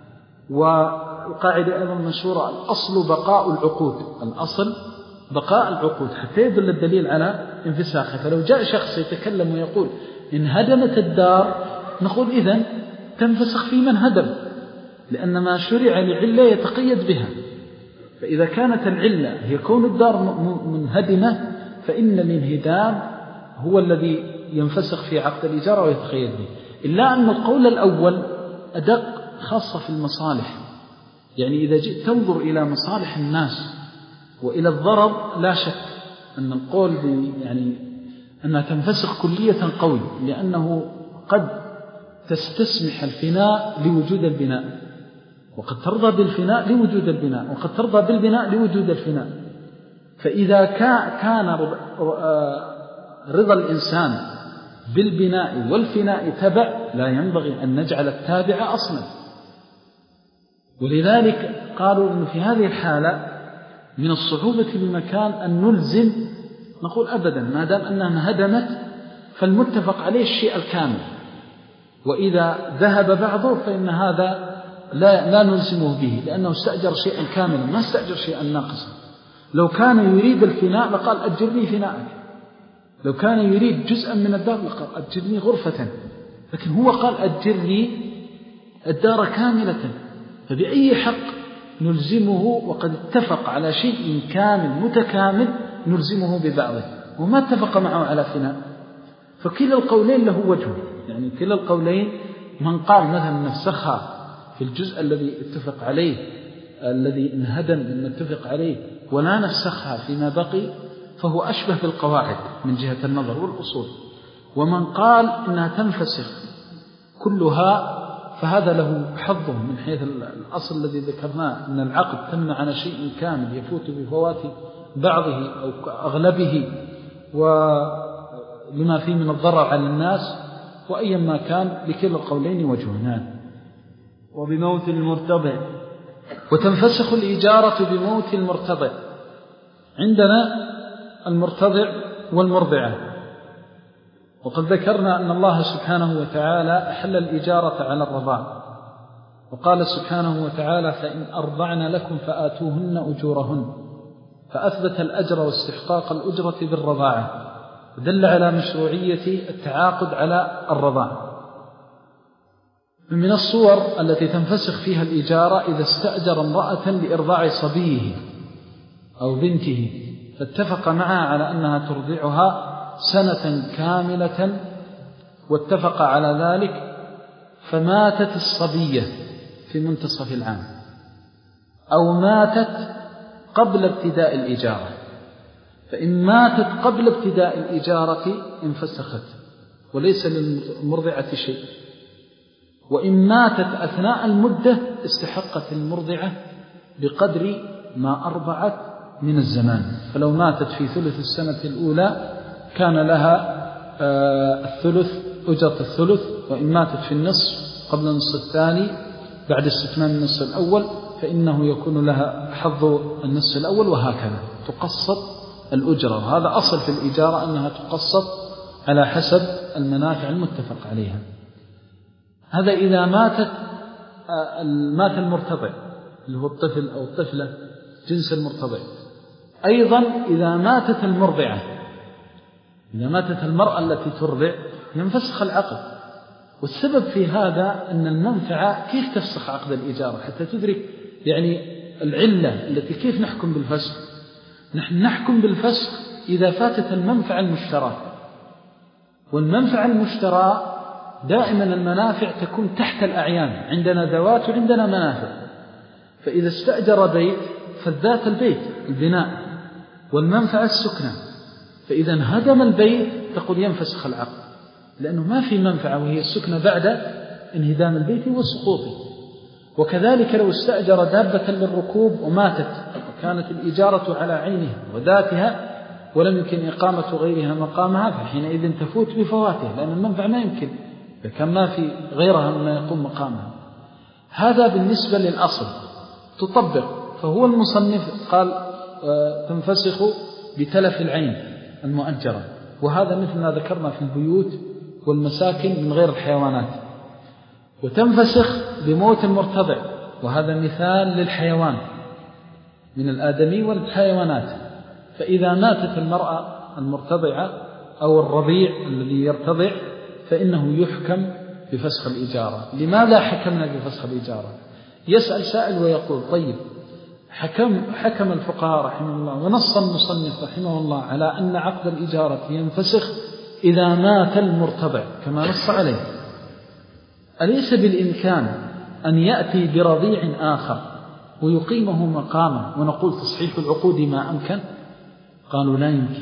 والقاعدة أيضا مشهورة الأصل بقاء العقود، الأصل بقاء العقود حتى يدل الدليل على انفساخه. فلو جاء شخص يتكلم ويقول إن هدمت الدار نقول إذن تنفسخ في من هدم، لأن ما شرع لعلة يتقيد بها، فإذا كانت العلة هي كون الدار منهدمة فإن الانهدام هو الذي ينفسخ في عقد الإجارة ويتقيد به. إلا أن القول الأول أدق خاصة في المصالح، يعني إذا جئت تنظر إلى مصالح الناس وإلى الضرر لا شك أن القول يعني أنها تنفسخ كلية قوي، لأنه قد تستسمح الفناء لوجود البناء، وقد ترضى بالفناء لوجود البناء، وقد ترضى بالبناء لوجود الفناء. فإذا كان رضا الإنسان بالبناء والفناء تبع لا ينبغي أن نجعل التابع أصلا. ولذلك قالوا أنه في هذه الحالة من الصعوبة بمكان أن نلزم، نقول أبدا ما دام أنها هدمت فالمتفق عليه الشيء الكامل، وإذا ذهب بعضه فإن هذا لا, لا نلزمه به، لأنه استأجر شيئا كاملا ما استأجر شيئا ناقصا. لو كان يريد الفناء لقال أجرني فناءك، لو كان يريد جزءا من الدار لقال أجرني غرفة، لكن هو قال أجرني الدار كاملة، فبأي حق نلزمه وقد اتفق على شيء كامل متكامل نلزمه ببعضه وما اتفق معه على فناء؟ فكلا القولين له وجه، يعني كلا القولين من قال مثلا نفسخها في الجزء الذي اتفق عليه الذي انهدم مما اتفق عليه ولا نفسخها فيما بقي فهو أشبه بالقواعد من جهة النظر والأصول. ومن قال إنها تنفسخ كلها فهذا له حظه من حيث الأصل الذي ذكرناه أن العقد تم على شيء كامل يفوت بفوات بعضه أو أغلبه ولما فيه من الضرر على الناس، وأيا ما كان لكلا القولين وجهان. وبموت المرتضع. وتنفسخ الإجارة بموت المرتضع. عندنا المرتضع والمرضعة، وقد ذكرنا أن الله سبحانه وتعالى أحل الإجارة على الرضاع، وقال سبحانه وتعالى فإن أرضعن لكم فآتوهن أجورهن، فأثبت الأجر واستحقاق الأجرة بالرضاعة، ودل على مشروعية التعاقد على الرضاعة. من الصور التي تنفسخ فيها الإجارة إذا استأجر امرأة لإرضاع صبيه أو بنته، فاتفق معها على أنها ترضعها سنة كاملة، واتفق على ذلك، فماتت الصبية في منتصف العام أو ماتت قبل ابتداء الإجارة، فإن ماتت قبل ابتداء الإجارة انفسخت وليس للمرضعة شيء، وإن ماتت أثناء المدة استحقت المرضعة بقدر ما أرضعت من الزمان. فلو ماتت في ثلث السنة الأولى كان لها الثلث أجرة الثلث، وإن ماتت في النصف قبل النصف الثاني بعد استتمام النصف الأول فإنه يكون لها حظ النصف الأول، وهكذا تقسط الأجرة. وهذا أصل في الإجارة أنها تقسط على حسب المنافع المتفق عليها. هذا إذا ماتت مات المرتضع اللي هو الطفل أو الطفلة جنس المرتضع. أيضا إذا ماتت المرضعة، إذا ماتت المرأة التي ترضع ينفسخ العقد. والسبب في هذا أن المنفعة كيف تفسخ عقد الإجارة حتى تدرك يعني العلة التي كيف نحكم بالفسخ. نحن نحكم بالفسخ إذا فاتت المنفعة المشترى، والمنفعة المشترى دائما المنافع تكون تحت الأعيان، عندنا ذوات وعندنا منافع. فإذا استأجر بيت فالذات البيت البناء والمنفعة السكنة، فإذا انهدم البيت تقول ينفسخ العقد، لأنه ما في منفعة وهي السكنة بعد انهدام البيت وسقوطه. وكذلك لو استأجر دابة للركوب وماتت وكانت الإجارة على عينها وذاتها ولم يمكن إقامة غيرها مقامها، فحينئذ تفوت بفواتها، لأن المنفعة ما يمكن، كان ما في غيرها مما يقوم مقامها. هذا بالنسبة للأصل تطبق. فهو المصنف قال تنفسخ بتلف العين المؤجرة، وهذا مثل ما ذكرنا في البيوت والمساكن من غير الحيوانات. وتنفسخ بموت المرتضع، وهذا مثال للحيوان من الآدمي والحيوانات. فإذا ماتت المرأة المرتضعة أو الرضيع الذي يرتضع فإنه يحكم بفسخ الإجارة. لماذا حكمنا بفسخ الإجارة؟ يسأل سائل ويقول طيب حكم, حكم الفقهاء رحمه الله ونص المصنف رحمه الله على أن عقد الإجارة ينفسخ إذا مات المرتضع كما نص عليه، أليس بالإمكان أن يأتي برضيع آخر ويقيمه مقامه ونقول تصحيح العقود ما أمكن؟ قالوا لا يمكن،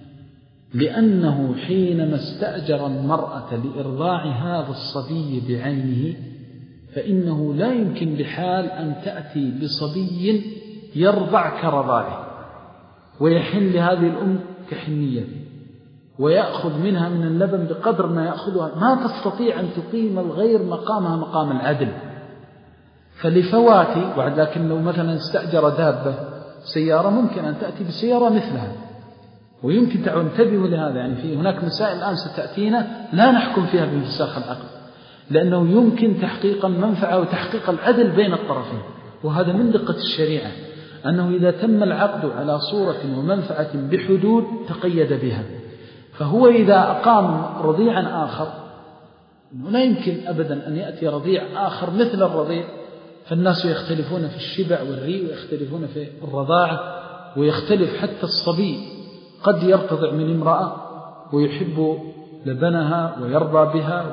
لأنه حينما استأجر المرأة لإرضاع هذا الصبي بعينه فإنه لا يمكن بحال أن تأتي بصبي يرضع كرضاعه ويحن لهذه الأم كحنيته ويأخذ منها من اللبن بقدر ما يأخذها، ما تستطيع أن تقيم الغير مقامها مقام العدل. فلفواتي وعد، لكن لو مثلا استأجر دابة سيارة ممكن أن تأتي بسيارة مثلها، ويمكن تنتبه لهذا. يعني في هناك مسائل الآن ستأتينا لا نحكم فيها بانفساخ العقد، لأنه يمكن تحقيق المنفعة وتحقيق العدل بين الطرفين. وهذا من دقة الشريعة أنه إذا تم العقد على صورة ومنفعة بحدود تقيد بها. فهو إذا أقام رضيعا آخر إنه لا يمكن أبدا أن يأتي رضيع آخر مثل الرضيع، فالناس يختلفون في الشبع والري ويختلفون في الرضاعة، ويختلف حتى الصبي قد يرتضع من امرأة ويحب لبنها ويرضى بها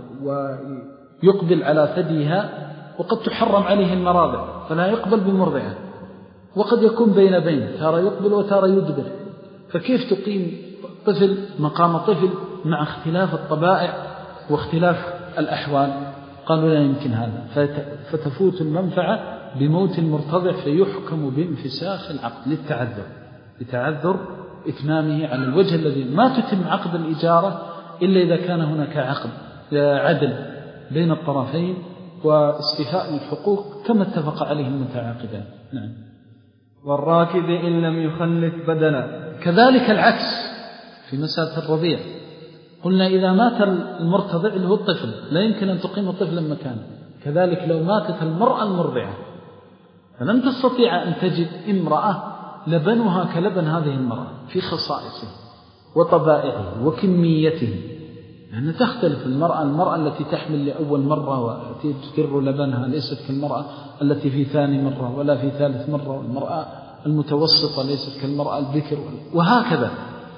ويقبل على ثديها، وقد تحرم عليه المراضع فلا يقبل بمرضعه، وقد يكون بين بين ترى يقبل وترى يدبر. فكيف تقيم طفل مقام طفل مع اختلاف الطبائع واختلاف الأحوال؟ قالوا لا يمكن هذا، فتفوت المنفعة بموت المرتضع فيحكم بانفساخ العقد للتعذر، لتعذر إتمامه على الوجه الذي ما تتم عقد الإجارة إلا إذا كان هناك عقد عدل بين الطرفين واستيفاء الحقوق كما اتفق عليه المتعاقدان. نعم. والراكب إن لم يخلف بدنا. كذلك العكس في مسألة الرضيع، قلنا إذا مات المرتضع اللي هو الطفل لا يمكن أن تقيم طفلا مكانه، كذلك لو ماتت المرأة المرضعة فلم تستطيع أن تجد امرأة لبنها كلبن هذه المرأة في خصائصه وطبائعه وكميته، لأن تختلف المرأة المرأة التي تحمل لأول مرة وتدر لبنها ليست كالمرأة التي في ثاني مرة ولا في ثالث مرة، والمرأة المتوسطة ليست كالمرأة البكر، وهكذا.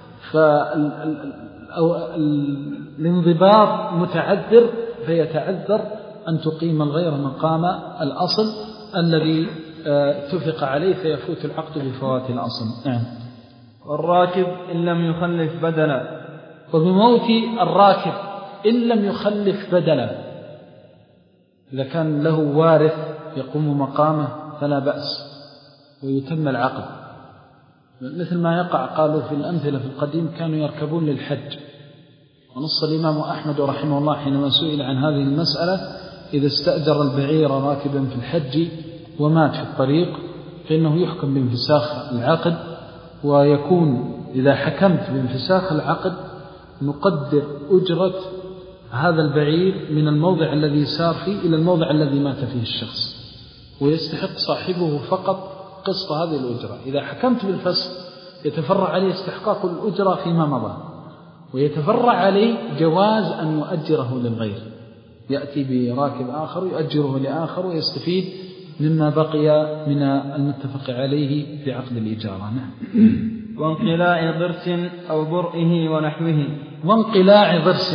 فالانضباط متعذر، فيتعذر أن تقيم الغير مقام الأصل الذي اتفق عليه، فيفوت العقد بفوات الأصل. نعم. والراكب إن لم يخلف بدلا. وبموت الراكب إن لم يخلف بدلا، إذا كان له وارث يقوم مقامه فلا بأس ويتم العقد، مثل ما يقع قالوا في الأمثلة في القديم كانوا يركبون للحج، ونص الإمام أحمد رحمه الله حينما سئل عن هذه المسألة إذا استأجر البعير راكبا في الحج ومات في الطريق فإنه يحكم بانفساخ العقد، ويكون إذا حكمت بانفساخ العقد نقدر أجرة هذا البعير من الموضع الذي سار فيه إلى الموضع الذي مات فيه الشخص، ويستحق صاحبه فقط قسط هذه الأجرة. إذا حكمت بالفسخ يتفرع عليه استحقاق الأجرة فيما مضى، ويتفرع عليه جواز أن يؤجره للغير، يأتي براكب آخر يؤجره لآخر ويستفيد مما بقي من المتفق عليه في عقد الإجارة. نعم. وانقلاع ضرس أو برئه ونحوه. وانقلاع ضرس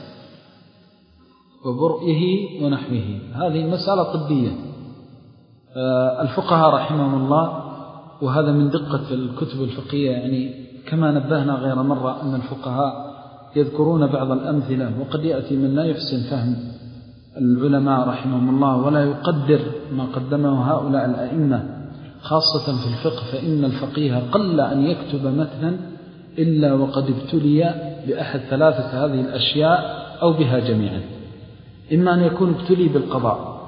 وبرئه ونحوه، هذه مسألة طبية. الفقهاء رحمهم الله، وهذا من دقة الكتب الفقهية، يعني كما نبهنا غير مرة أن الفقهاء يذكرون بعض الأمثلة، وقد يأتي من لا يحسن فهم العلماء رحمهم الله ولا يقدر ما قدمه هؤلاء الأئمة، خاصة في الفقه، فإن الفقيه قل أن يكتب متنا إلا وقد ابتلي بأحد ثلاثة هذه الأشياء أو بها جميعا، إما أن يكون ابتلي بالقضاء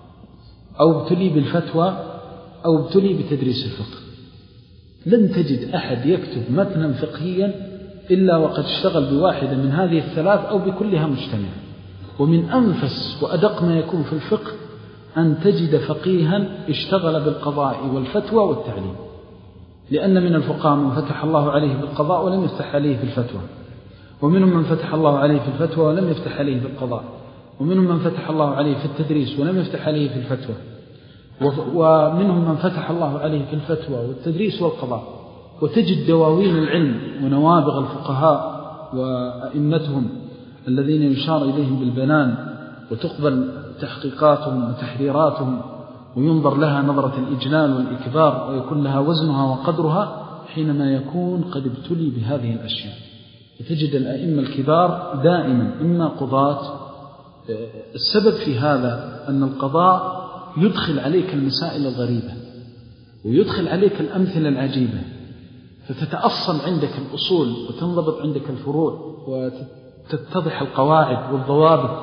أو ابتلي بالفتوى أو ابتلي بتدريس الفقه. لن تجد أحد يكتب متنا فقهيا إلا وقد اشتغل بواحدة من هذه الثلاث أو بكلها مجتمع. ومن أنفس وأدق ما يكون في الفقه أن تجد فقيها اشتغل بالقضاء والفتوى والتعليم، لأن من الفقهاء من فتح الله عليه بالقضاء ولم يفتح عليه في الفتوى، ومنهم من فتح الله عليه في الفتوى ولم يفتح عليه بالقضاء، ومنهم من فتح الله عليه في التدريس ولم يفتح عليه في الفتوى، ومنهم من فتح الله عليه في الفتوى والتدريس والقضاء. وتجد دواوين العلم ونوابغ الفقهاء وأئمتهم الذين يشار إليهم بالبنان وتقبل تحقيقاتهم وتحريراتهم وينظر لها نظرة الإجلال والإكبار ويكون لها وزنها وقدرها حينما يكون قد ابتلي بهذه الأشياء. وتجد الأئمة الكبار دائما إما قضاة. السبب في هذا أن القضاء يدخل عليك المسائل الغريبة ويدخل عليك الأمثلة العجيبة، فتتأصل عندك الأصول وتنضبط عندك الفروع وتتضح القواعد والضوابط.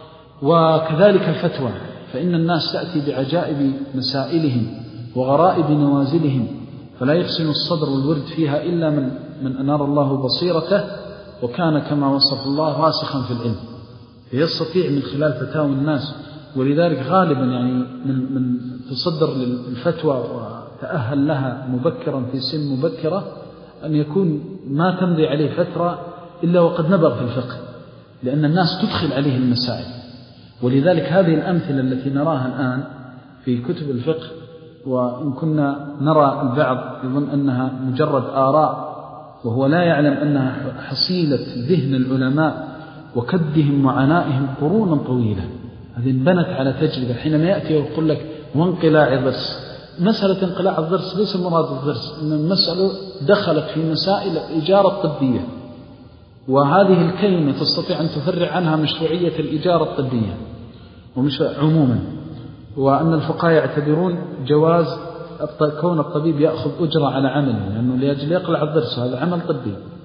وكذلك الفتوى، فإن الناس تأتي بعجائب مسائلهم وغرائب نوازلهم، فلا يحسن الصدر والورد فيها إلا من, من أنار الله بصيرته وكان كما وصف الله راسخا في العلم، فيستطيع من خلال فتاوى الناس. ولذلك غالبا يعني من, من تصدر للفتوى وتأهل لها مبكرا في سن مبكرة أن يكون ما تمضي عليه فترة إلا وقد نبغ في الفقه، لأن الناس تدخل عليه المسائل. ولذلك هذه الأمثلة التي نراها الآن في كتب الفقه، وإن كنا نرى البعض يظن أنها مجرد آراء وهو لا يعلم أنها حصيلة ذهن العلماء وكدهم وعنائهم قرونا طويلة، هذه انبنت على تجربة. حينما يأتي ويقول لك وانقلاع الضرس، مسألة انقلاع الضرس ليس مراد الضرس، إن المسألة دخلت في مسائل الإجارة الطبية، وهذه الكلمة تستطيع أن تفرع عنها مشروعية الإجارة الطبية ومش عموما، وأن الفقهاء يعتبرون جواز كون الطبيب يأخذ أجرة على عمله، لأنه لأجل يقلع الضرس هذا عمل طبي،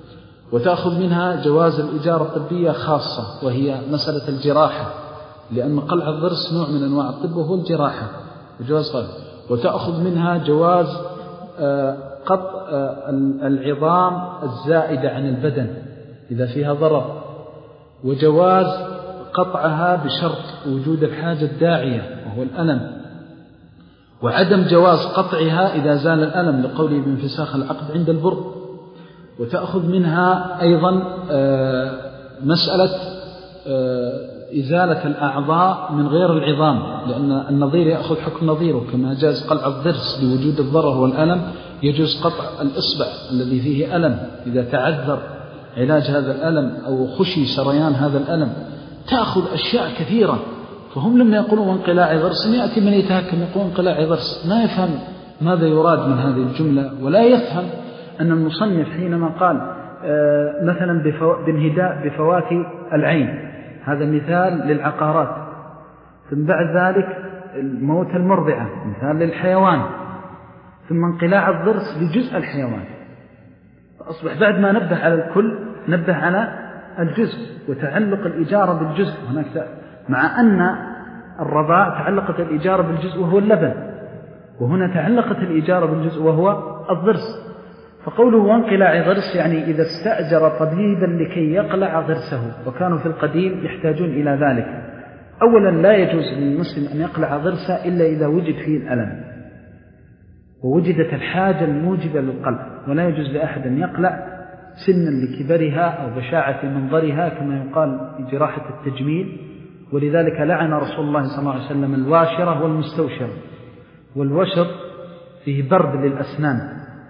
وتأخذ منها جواز الإجارة الطبية خاصة وهي مسألة الجراحة، لأن قلع الضرس نوع من أنواع الطب وهو الجراحة وجواز قلع. وتأخذ منها جواز قطع العظام الزائدة عن البدن إذا فيها ضرر، وجواز قطعها بشرط وجود الحاجة الداعية وهو الألم، وعدم جواز قطعها إذا زال الألم لقوله بانفساخ العقد عند البر. وتأخذ منها أيضا مسألة إزالة الأعضاء من غير العظام، لأن النظير يأخذ حكم نظيره، كما جاز قلع الضرس لوجود الضرر والألم يجوز قطع الإصبع الذي فيه ألم إذا تعذر علاج هذا الألم أو خشي سريان هذا الألم. تأخذ أشياء كثيرة. فهم لما يقولون انقلاع ضرس يأتي من يتهكم يقول انقلاع ضرس ما يفهم ماذا يراد من هذه الجملة، ولا يفهم أن المصنف حينما قال مثلا بانهداء بفوات العين، هذا مثال للعقارات، ثم بعد ذلك الموت المرضعة مثال للحيوان، ثم انقلاع الضرس لجزء الحيوان. فأصبح بعد ما نبه على الكل نبه على الجزء، وتعلق الإجارة بالجزء هناك، مع أن الرضاع تعلقت الإجارة بالجزء وهو اللبن، وهنا تعلقت الإجارة بالجزء وهو الضرس. فقوله وانقلاع ضرس يعني إذا استأجر طبيبا لكي يقلع ضرسه، وكانوا في القديم يحتاجون إلى ذلك. أولا لا يجوز للمسلم أن يقلع ضرسه إلا إذا وجد فيه الألم ووجدت الحاجة الموجبة للقلع، ولا يجوز لأحد أن يقلع سنا لكبرها أو بشاعة منظرها كما يقال في جراحة التجميل. ولذلك لعن رسول الله صلى الله عليه وسلم الواشرة والمستوشرة. والوشر فيه برد للأسنان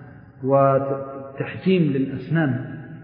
وتحجيم للأسنان،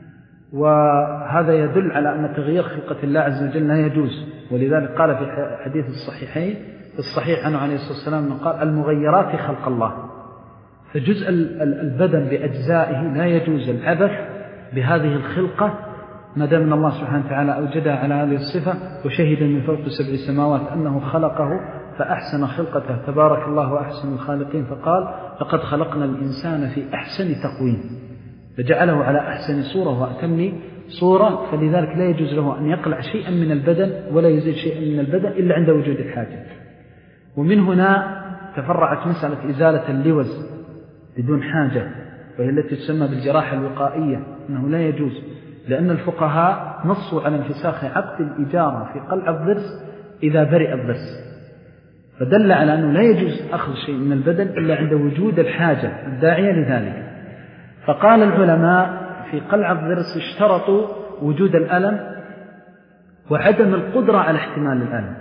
وهذا يدل على أن تغيير خلقة الله عز وجل لا يجوز. ولذلك قال في حديث الصحيحين في الصحيح عنه عليه الصلاة والسلام قال المغيرات خلق الله. فجزء البدن بأجزائه لا يجوز العبث بهذه الخلقة ما دام الله سبحانه وتعالى أوجدها على هذه الصفة، وشهد من فوق سبع سماوات أنه خلقه فأحسن خلقته تبارك الله أحسن الخالقين، فقال لقد خلقنا الإنسان في أحسن تقويم، فجعله على أحسن صورة وأتم صورة. فلذلك لا يجوز له أن يقلع شيئا من البدن ولا يزيد شيئا من البدن إلا عند وجود الحاجة. ومن هنا تفرعت مسألة إزالة اللوز بدون حاجة، وهي التي تسمى بالجراحة الوقائية، أنه لا يجوز، لأن الفقهاء نصوا على انفساخ عقد الإجارة في قلع الضرس إذا برئ الضرس، فدل على أنه لا يجوز أخذ شيء من البدن إلا عند وجود الحاجة الداعية لذلك. فقال العلماء في قلع الضرس اشترطوا وجود الألم وعدم القدرة على احتمال الألم.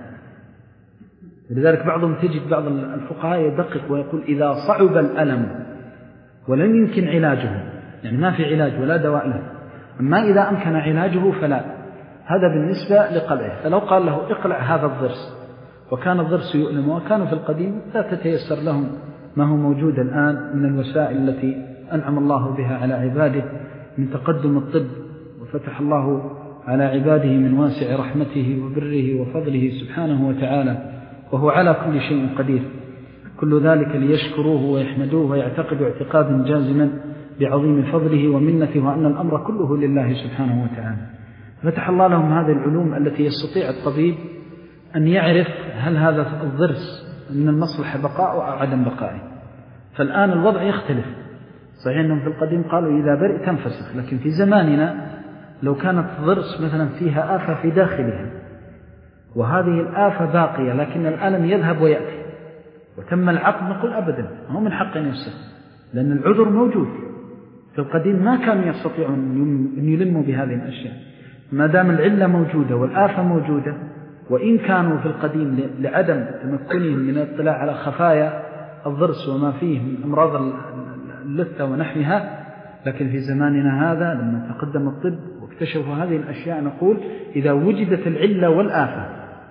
لذلك بعضهم تجد بعض الفقهاء يدقق ويقول إذا صعب الألم ولم يمكن علاجه، يعني ما في علاج ولا دواء له، أما إذا أمكن علاجه فلا، هذا بالنسبة لقلعه. فلو قال له اقلع هذا الضرس وكان الضرس يؤلم، وكانوا في القديم لا تتيسر لهم ما هو موجود الآن من الوسائل التي أنعم الله بها على عباده من تقدم الطب، وفتح الله على عباده من واسع رحمته وبره وفضله سبحانه وتعالى، وهو على كل شيء قدير. كل ذلك ليشكروه ويحمدوه ويعتقدوا اعتقادا جازما بعظيم فضله ومنته، وأن الأمر كله لله سبحانه وتعالى. فتح الله لهم هذه العلوم التي يستطيع الطبيب أن يعرف هل هذا الضرس من المصلحة بقاء أو عدم بقائه. فالآن الوضع يختلف. صحيح أنهم في القديم قالوا إذا برئ تنفسخ، لكن في زماننا لو كانت الضرس مثلا فيها آفة في داخلها وهذه الآفة باقية لكن الألم يذهب ويأتي وتم العقد، نقول أبدا هو من حق أن يفسخ، لأن العذر موجود. في القديم ما كانوا يستطيعون أن يلموا بهذه الأشياء ما دام العلة موجودة والآفة موجودة. وإن كانوا في القديم لعدم تمكنهم من الاطلاع على خفايا الضرس وما فيه من أمراض اللثة ونحوها، لكن في زماننا هذا لما تقدم الطب واكتشفوا هذه الأشياء نقول إذا وجدت العلة والآفة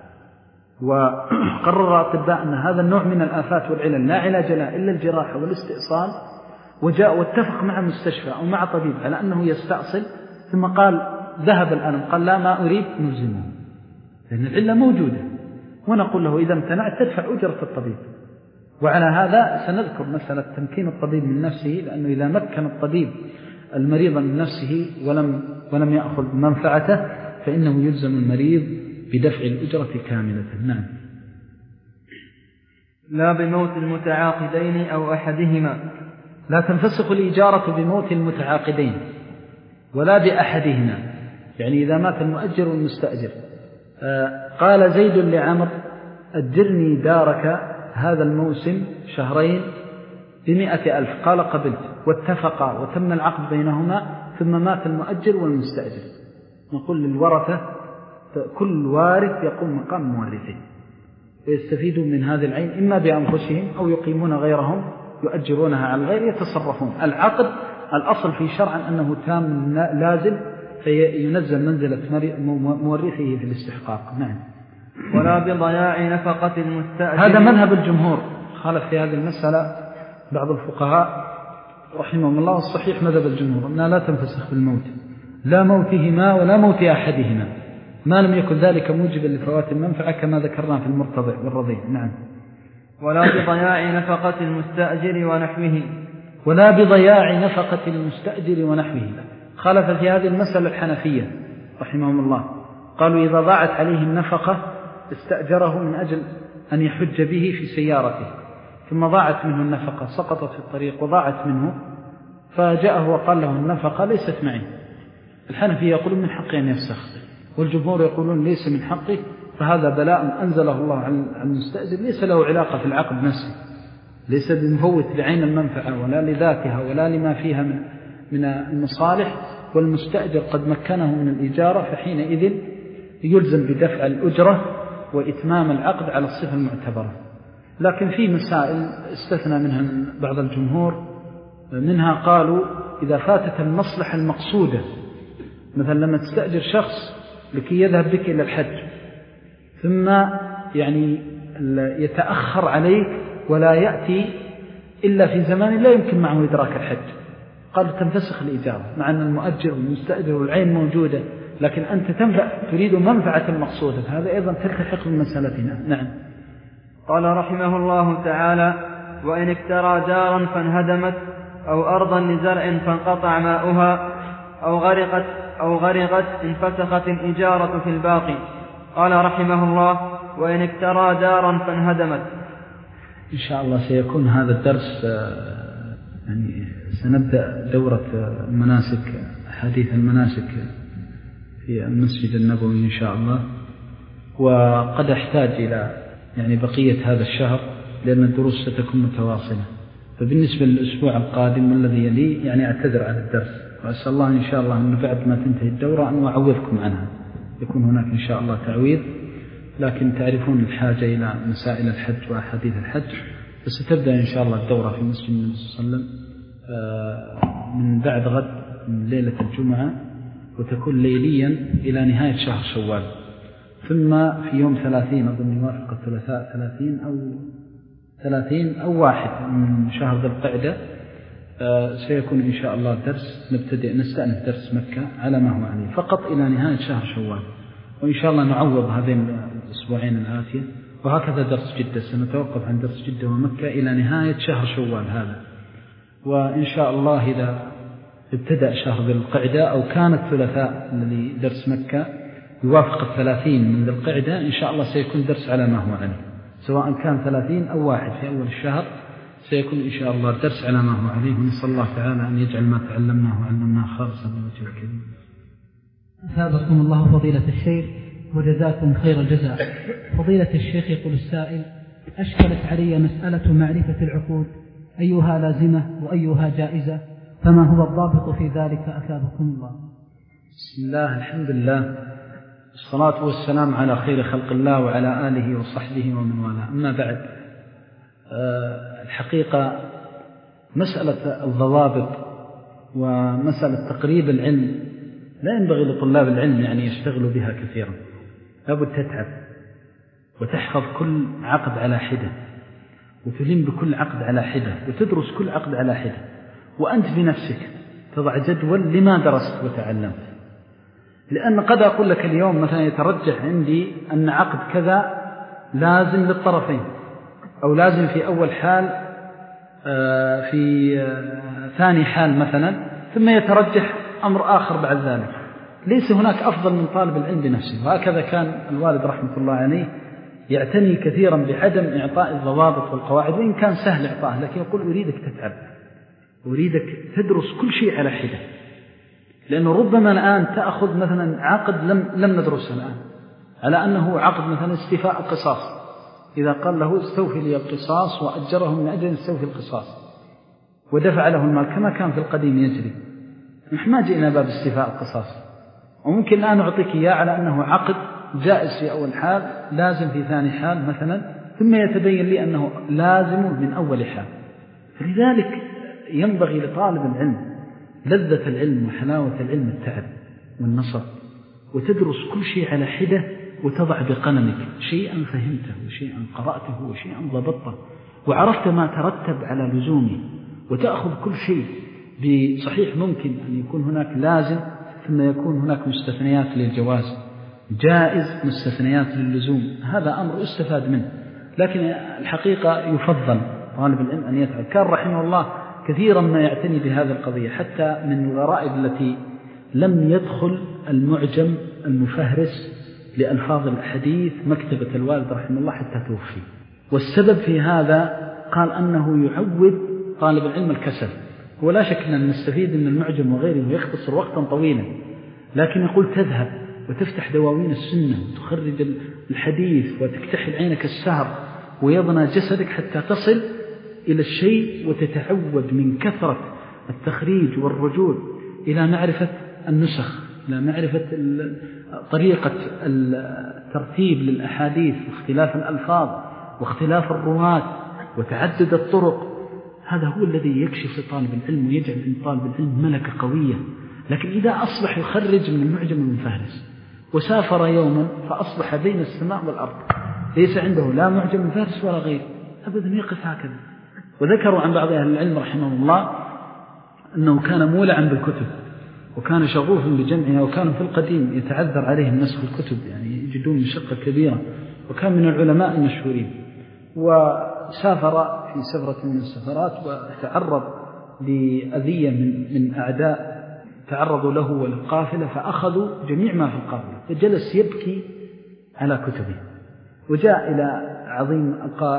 وقرر الأطباء أن هذا النوع من الآفات والعلل لا علاج له إلا الجراحة والاستئصال، وجاء واتفق مع مستشفى أو مع طبيب على أنه يستأصل، ثم قال ذهب الألم، قال لا ما أريد نلزمه، لأن العلة موجودة، ونقول له إذا امتنعت تدفع أجرة الطبيب. وعلى هذا سنذكر مسألة تمكين الطبيب من نفسه، لأنه إذا مكن الطبيب المريض من نفسه ولم, ولم يأخذ منفعته فإنه يلزم المريض بدفع الأجرة كاملة. نعم. لا بموت المتعاقدين أو أحدهما. لا تنفسخ الإجارة بموت المتعاقدين ولا بأحدهما، يعني إذا مات المؤجر والمستأجر. آه قال زيد لعمر أجرني دارك هذا الموسم شهرين بمئة ألف، قال قبلت، واتفقا وتم العقد بينهما، ثم مات المؤجر والمستأجر. نقول للورثة كل وارث يقوم مقام مورثه ويستفيدون من هذه العين إما بأنفسهم أو يقيمون غيرهم يؤجرونها على الغير يتصرفون. العقد الأصل في شرع أنه تام لازم فينزل منزلة مورثه في الاستحقاق. نعم. ولا بضياع نفقة المستأجر. هذا مذهب الجمهور، خالف في هذه المسألة بعض الفقهاء رحمهم الله، والصحيح مذهب الجمهور أنها لا تنفسخ بالموت، لا موتهما ولا موت أحدهما، ما لم يكن ذلك موجبا لفوات المنفعة كما ذكرنا في المرتضع والرضيع. نعم. ولا بضياع نفقة المستأجر ونحوه. ولا بضياع نفقة المستأجر ونحوه. خالف في هذه المسألة الحنفية رحمهم الله، قالوا إذا ضاعت عليه النفقة استأجره من أجل أن يحج به في سيارته، ثم ضاعت منه النفقة، سقطت في الطريق وضاعت منه، فجاءه وقال له النفقة ليست معي. الحنفية يقولون من حقه أن يفسخ، والجمهور يقولون ليس من حقه، فهذا بلاء أنزله الله على المستأجر ليس له علاقة في العقد نفسه، ليس بمفوت لعين المنفعة ولا لذاتها ولا لما فيها من من المصالح، والمستأجر قد مكنه من الإجارة، فحينئذ يلزم بدفع الأجرة وإتمام العقد على الصفة المعتبرة. لكن في مسائل استثنى منها بعض الجمهور، منها قالوا إذا فاتت المصلحة المقصودة، مثلا لما تستأجر شخص لكي يذهب بك إلى الحج ثم يعني يتأخر عليك ولا يأتي إلا في زمان لا يمكن معه إدراك الحج، قال تنفسخ الإجارة، مع أن المؤجر والمستأجر والعين موجودة، لكن أنت تنفع تريد منفعة المقصودة، هذا أيضا تلتحق من مسألتنا. نعم. قال رحمه الله تعالى: وإن اكترى دارا فانهدمت أو أرضا لزرع فانقطع ماؤها أو غرقت أو غرقت انفسخت الإجارة في الباقي. قال رحمه الله: وإن اكترى دارا فانهدمت. إن شاء الله سيكون هذا الدرس يعني سنبدأ دورة المناسك، حديث المناسك في المسجد النبوي إن شاء الله، وقد أحتاج إلى يعني بقية هذا الشهر لأن الدروس ستكون متواصلة، فبالنسبة للأسبوع القادم والذي يليه يعني أعتذر عن الدرس، وأسأل الله إن شاء الله أنه بعد ما تنتهي الدورة أن أعوذكم عنها، يكون هناك إن شاء الله تعويض، لكن تعرفون الحاجة إلى مسائل الحج وأحاديث الحج، فستبدأ إن شاء الله الدورة في مسجد النبي صلى الله عليه وسلم من بعد غد من ليلة الجمعة، وتكون ليليا إلى نهاية شهر شوال، ثم في يوم ثلاثين أظن يوافق الثلاثاء ثلاثين أو ثلاثين أو واحد من شهر ذي القعدة سيكون إن شاء الله درس، نبتدئ نستأنف درس مكة على ما هو عليه فقط إلى نهاية شهر شوال، وإن شاء الله نعوض هذين الأسبوعين الآتية، وهكذا درس جدة سنتوقف عن درس جدة ومكة إلى نهاية شهر شوال هذا، وإن شاء الله إذا ابتدأ شهر ذي القعدة أو كان الثلاثاء الذي درس مكة يوافق الثلاثين من ذي القعدة إن شاء الله سيكون درس على ما هو عليه، سواء كان ثلاثين أو واحد في أول الشهر سيكون إن شاء الله درس على ما هو عليه، ونسأل الله تعالى أن يجعل ما تعلمناه وعلمناه خالصا لوجهه الكريم. أثابكم الله فضيلة الشيخ وجزاكم خير الجزاء. فضيلة الشيخ يقول السائل: أشكلت علي مسألة معرفة العقود، أيها لازمة وأيها جائزة، فما هو الضابط في ذلك أثابكم الله؟ بسم الله، الحمد لله، الصلاة والسلام على خير خلق الله وعلى آله وصحبه ومن والاه، أما بعد، الحقيقة مسألة الضوابط ومسألة تقريب العلم لا ينبغي لطلاب العلم يعني يشتغلوا بها كثيرا، لابد تتعب وتحفظ كل عقد على حدة، وتلم بكل عقد على حدة، وتدرس كل عقد على حدة، وأنت بنفسك تضع جدول لما درست وتعلمت، لأن قد أقول لك اليوم مثلا يترجح عندي أن عقد كذا لازم للطرفين، أو لازم في أول حال في ثاني حال مثلا ثم يترجح أمر آخر بعد ذلك. ليس هناك أفضل من طالب العلم بنفسه. وهكذا كان الوالد رحمة الله عليه يعتني كثيرا بعدم إعطاء الضوابط والقواعد، وإن كان سهل إعطاه، لكن يقول أريدك تتعب، أريدك تدرس كل شيء على حدة. لأنه ربما الآن تأخذ مثلا عقد لم, لم ندرسه الآن، على أنه عقد مثلا استيفاء القصاص، إذا قال له استوفي لي القصاص وأجره من أجل استوفي القصاص ودفع له المال كما كان في القديم يجري، نحن ما جئنا باب استيفاء القصاص. وممكن الآن أعطيك إياه على أنه عقد جائز في أول حال، لازم في ثاني حال مثلا، ثم يتبين لي أنه لازم من أول حال. فلذلك ينبغي لطالب العلم لذة العلم وحلاوة العلم التعب والنصر، وتدرس كل شيء على حدة، وتضع بقلمك شيئا فهمته وشيئا قرأته وشيئا ضبطته وعرفت ما ترتب على لزومه، وتأخذ كل شيء بصحيح. ممكن أن يكون هناك لازم ثم يكون هناك مستثنيات للجواز، جائز مستثنيات للزوم، هذا أمر استفاد منه. لكن الحقيقة يفضل طالب العلم أن يتعب. كان رحمه الله كثيرا ما يعتني بهذه القضية، حتى من الغرائب التي لم يدخل المعجم المفهرس لألفاظ الحديث مكتبة الوالد رحمه الله حتى توفي. والسبب في هذا قال أنه يعود طالب العلم الكسل. هو لا شك أن نستفيد من المعجم وغيره ويختصر وقتا طويلا، لكن يقول تذهب وتفتح دواوين السنة وتخرج الحديث وتكتحل عينك السهر ويضنى جسدك حتى تصل إلى الشيء، وتتعود من كثرة التخريج والرجوع إلى معرفة النسخ، إلى معرفة طريقة الترتيب للأحاديث واختلاف الألفاظ واختلاف الرواة وتعدد الطرق. هذا هو الذي يكشف طالب العلم ويجعل من طالب العلم ملكة قوية. لكن إذا أصبح يخرج من المعجم المفهرس وسافر يوما فأصبح بين السماء والأرض، ليس عنده لا معجم مفهرس ولا غير، أبدا يقف هكذا. وذكروا عن بعض أهل العلم رحمه الله أنه كان مولعا بالكتب وكان شغوفا بجمعها، وكان في القديم يتعذر عليهم نسخ الكتب، يعني يجدون مشقة كبيرة، وكان من العلماء المشهورين. وسافر في سفرة من السفرات وتعرض لأذية من, من أعداء تعرضوا له وللقافلة، فأخذوا جميع ما في القافلة، فجلس يبكي على كتبه. وجاء إلى عظيم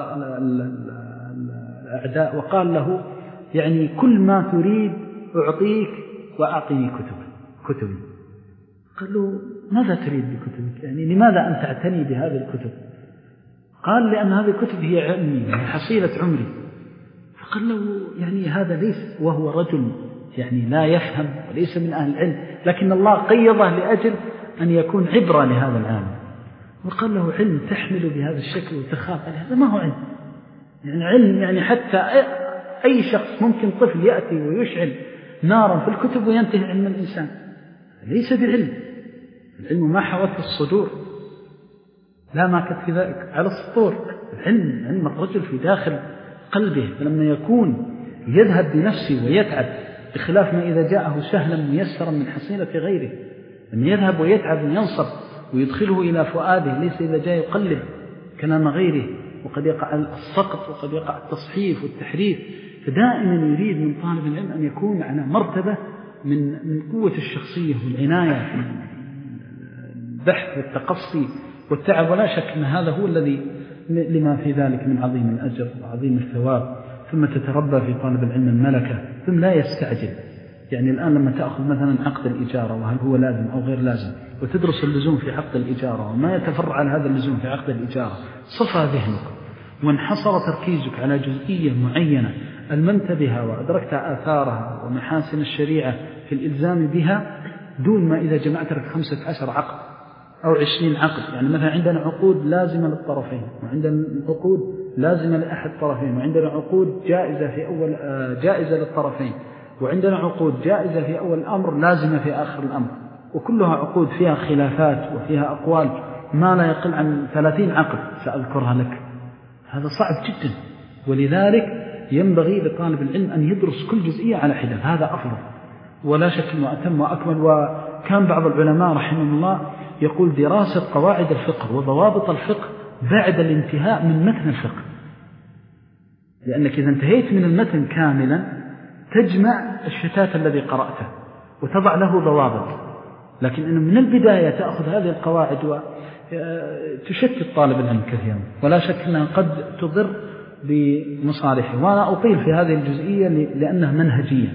الأعداء وقال له يعني كل ما تريد أعطيك وأعطني كتب كتبي. قال له ماذا تريد بكتبك؟ يعني لماذا أن تعتني بهذه الكتب؟ قال لأن هذه الكتب هي علمي، هي حصيلة عمري. فقال له يعني هذا ليس، وهو رجل يعني لا يفهم وليس من أهل العلم، لكن الله قيضه لأجل أن يكون عبرة لهذا العالم. وقال له علم تحمل بهذا الشكل وتخاف عليه، هذا ما هو علم. يعني علم يعني حتى أي شخص ممكن طفل يأتي ويشعل نارا في الكتب وينتهي علم الإنسان، ليس بعلم. العلم ما حوته الصدور، لا ما كتب ذلك على السطور. العلم علم الرجل في داخل قلبه، فلما يكون يذهب بنفسه ويتعب، بخلاف ما إذا جاءه سهلا ميسرا من حصيلة غيره، لما يذهب ويتعب وينصب ويدخله إلى فؤاده، ليس إذا جاء يقلب كلام غيره، وقد يقع السقط وقد يقع التصحيف والتحريف. فدائما يريد من طالب العلم أن يكون على مرتبة من من قوة الشخصية والعناية في البحث والتقصي والتعب. ولا شك أن هذا هو الذي لما في ذلك من عظيم الأجر وعظيم الثواب. ثم تتربى في طالب العلم الملكة، ثم لا يستعجل. يعني الآن لما تأخذ مثلا عقد الإجارة وهل هو لازم أو غير لازم، وتدرس اللزوم في عقد الإجارة وما يتفرع عن هذا اللزوم في عقد الإجارة، صفى ذهنك وانحصر تركيزك على جزئية معينة المنت بها وأدركت آثارها ومحاسن الشريعة في الإلزام بها، دون ما إذا جمعت لك خمسة عشر عقد أو عشرين عقد. يعني مثلا عندنا عقود لازمة للطرفين، وعندنا عقود لازمة لأحد الطرفين، وعندنا عقود جائزة في أول جائزة للطرفين، وعندنا عقود جائزة في أول الأمر لازمة في آخر الأمر، وكلها عقود فيها خلافات وفيها أقوال ما لا يقل عن ثلاثين عقد سأذكرها لك. هذا صعب جدا، ولذلك ينبغي لطالب العلم أن يدرس كل جزئية على حدة، هذا أفضل ولا شك أنه أتم وأكمل. وكان بعض العلماء رحمه الله يقول دراسة قواعد الفقه وضوابط الفقه بعد الانتهاء من متن الفقه، لأنك إذا انتهيت من المتن كاملا تجمع الشتات الذي قرأته وتضع له ضوابط، لكن إنه من البداية تأخذ هذه القواعد وتشتت طالب العلم كثيرا، ولا شك أنها قد تضر بمصالحه. وأنا أطيل في هذه الجزئية لأنها منهجية،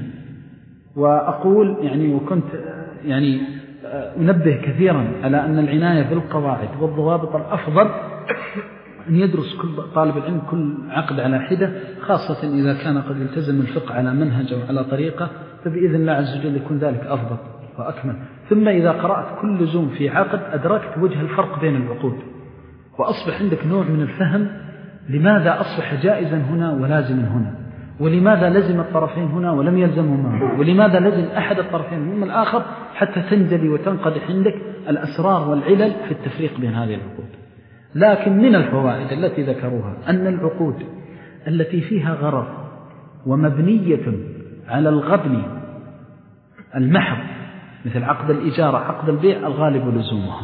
وأقول يعني وكنت يعني أنبه كثيرا على أن العناية بالقواعد والضوابط الأفضل أن يدرس كل طالب العلم كل عقد على حدة، خاصة إذا كان قد التزم الفقه على منهج أو على طريقة، فبإذن الله عز وجل يكون ذلك أفضل وأكمل. ثم إذا قرأت كل لزوم في عقد أدركت وجه الفرق بين العقود، وأصبح عندك نوع من الفهم لماذا أصبح جائزا هنا ولازما هنا، ولماذا لزم الطرفين هنا ولم يلزمهما، ولماذا لزم أحد الطرفين من الآخر، حتى تنجلي وتنقدح عندك الأسرار والعلل في التفريق بين هذه العقود. لكن من الفوائد التي ذكروها أن العقود التي فيها غرض ومبنية على الغبن المحض مثل عقد الإجارة عقد البيع الغالب لزومها،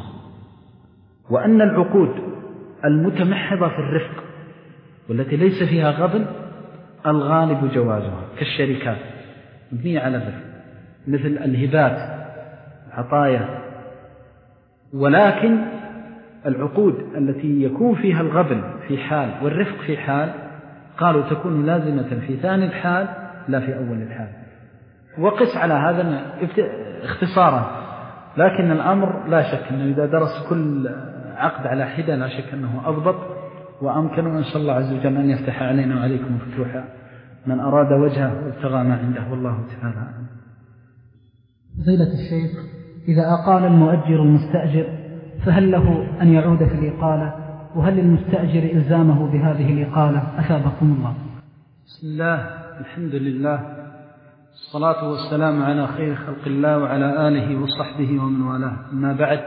وأن العقود المتمحضة في الرفق والتي ليس فيها غبن الغالب جوازها كالشركات مبنية على الرفق مثل الهبات العطايا. ولكن العقود التي يكون فيها الغبن في حال والرفق في حال قالوا تكون لازمة في ثاني الحال لا في أول الحال. وقس على هذا اختصارا، لكن الأمر لا شك أنه إذا درس كل عقد على حدة لا شك أنه أضبط وأمكن، وإن شاء الله عز وجل أن يفتح علينا وعليكم فتوحا من أراد وجهه وابتغى ما عنده، والله تعالى أعلم. فضيلة الشيخ، إذا أقال المؤجر المستأجر فهل له أن يعود في الإقالة؟ وهل للمستأجر إلزامه بهذه الإقالة؟ أثابكم الله. بسم الله، الحمد لله، الصلاة والسلام على خير خلق الله وعلى آله وصحبه ومن والاه، أما بعد،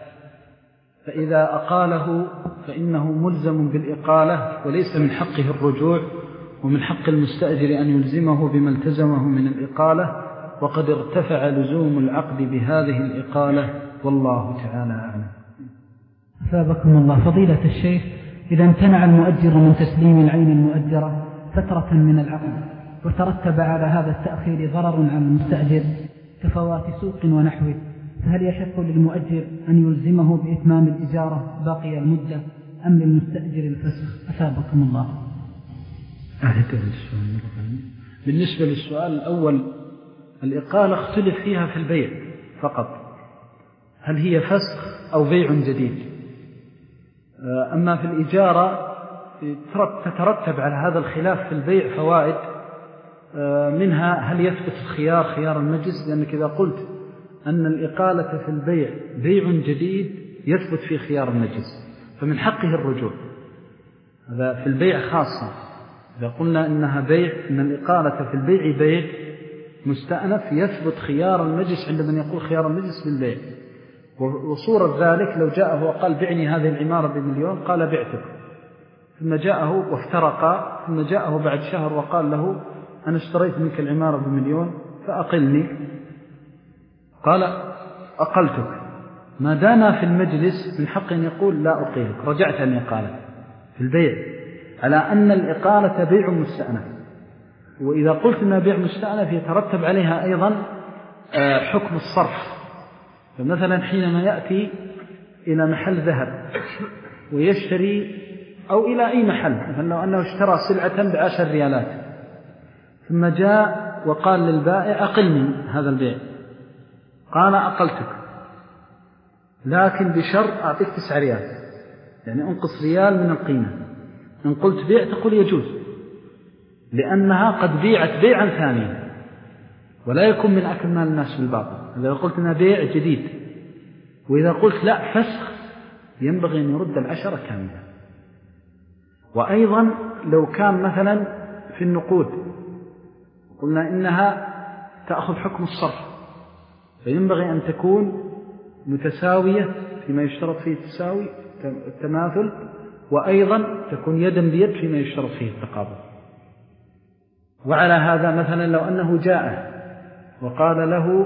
فإذا أقاله فإنه ملزم بالإقالة وليس من حقه الرجوع، ومن حق المستأجر أن يلزمه بما التزمه من الإقالة، وقد ارتفع لزوم العقد بهذه الإقالة، والله تعالى أعلم. أثابكم الله. فضيلة الشيخ، إذا امتنع المؤجر من تسليم العين المؤجرة فترة من العقد وترتب على هذا التأخير ضرر على المستأجر كفوات سوق ونحوه، فهل يحق للمؤجر أن يلزمه بإتمام الإجارة باقي المدة أم للمستأجر الفسخ؟ أثابكم الله. بالنسبة للسؤال الأول، الإقالة اختلف فيها في البيع فقط، هل هي فسخ أو بيع جديد؟ أما في الإجارة تترتب على هذا الخلاف في البيع فوائد، منها هل يثبت الخيار خيار المجلس، لأنك إذا قلت أن الإقالة في البيع بيع جديد يثبت في خيار المجلس فمن حقه الرجوع، هذا في البيع خاصة. إذا قلنا إنها بيع، إن الإقالة في البيع بيع مستأنف يثبت خيار المجلس عند من يقول خيار المجلس بالبيع. وصورة ذلك لو جاءه وقال بعني هذه العمارة بمليون قال بعتك، ثم جاءه وافترقا، ثم جاءه بعد شهر وقال له أنا اشتريت منك العمارة بمليون فأقلني، قال أقلتك، ما دام في المجلس من حق أن يقول لا أقيلك، رجعت عن الإقالة في البيع، على أن الإقالة بيع مستأنف. وإذا قلت أنها بيع مستأنف يترتب عليها أيضا حكم الصرف. فمثلا حينما يأتي إلى محل ذهب ويشتري، أو إلى أي محل، مثلا لو أنه اشترى سلعة بعشر ريالات ثم جاء وقال للبائع أقلني هذا البيع، قال أقلتك لكن بشرط أعطيك تسع ريال، يعني أنقص ريال من القيمة. إن قلت بيع تقول يجوز، لأنها قد بيعت بيعا ثانيا ولا يكون من أكل مال الناس بالباطل. إذا قلت أنها بيع جديد، وإذا قلت لا فسخ ينبغي أن يرد العشرة كاملة. وأيضا لو كان مثلا في النقود قلنا إنها تأخذ حكم الصرف، فينبغي أن تكون متساوية فيما يشترط فيه التساوي التماثل، وأيضا تكون يدا بيد فيما يشترط فيه التقابل. وعلى هذا مثلا لو أنه جاء وقال له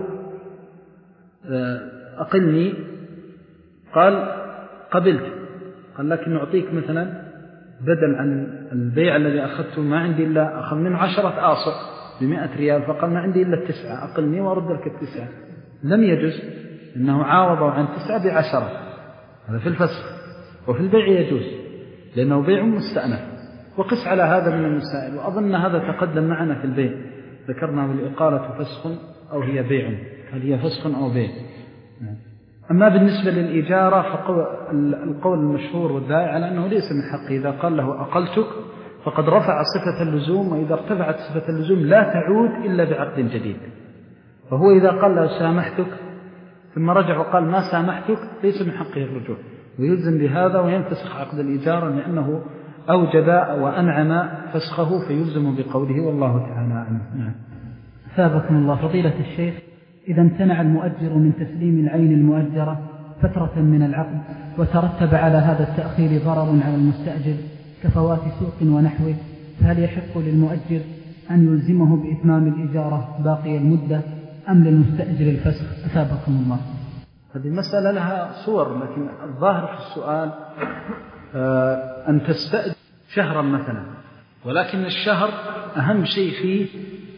أقلني، قال قبلت، قال لكن نعطيك مثلا بدل عن البيع الذي أخذته ما عندي إلا أخذ منه عشرة آصع، بمئة ريال فقال ما عندي إلا التسعة أقلني وأرد لك التسعة، لم يجوز، إنه عاوضه عن تسعة بعشرة، هذا في الفسخ. وفي البيع يجوز لأنه بيع مستأنف. وقس على هذا من المسائل، وأظن هذا تقدم معنا في البيع، ذكرنا بالإقالة فسخ أو هي بيع، هل هي فسخ أو بيع. أما بالنسبة للإجارة فالقول المشهور والذائع على أنه ليس من حقه، إذا قال له أقلتك فقد رفع صفة اللزوم، وإذا ارتفعت صفة اللزوم لا تعود إلا بعقد جديد. فهو إذا قال له سامحتك ثم رجع وقال ما سامحتك ليس من حقه الرجوع، ويلزم بهذا وينفسخ عقد الإجارة لأنه أوجب وأنعم فسخه، فيلزم بقوله والله تعالى أعلم. أثابكم الله فضيلة الشيخ، إذا امتنع المؤجر من تسليم العين المؤجرة فترة من العقد وترتب على هذا التأخير ضرر على المستأجر كفوات سوق ونحوه، فهل يحق للمؤجر أن يلزمه بإتمام الإجارة باقي المدة أم للمستأجر الفسخ؟ أثابكم الله. هذه المسألة لها صور، لكن الظاهر في السؤال أن تستأجر شهرا مثلا، ولكن الشهر أهم شيء فيه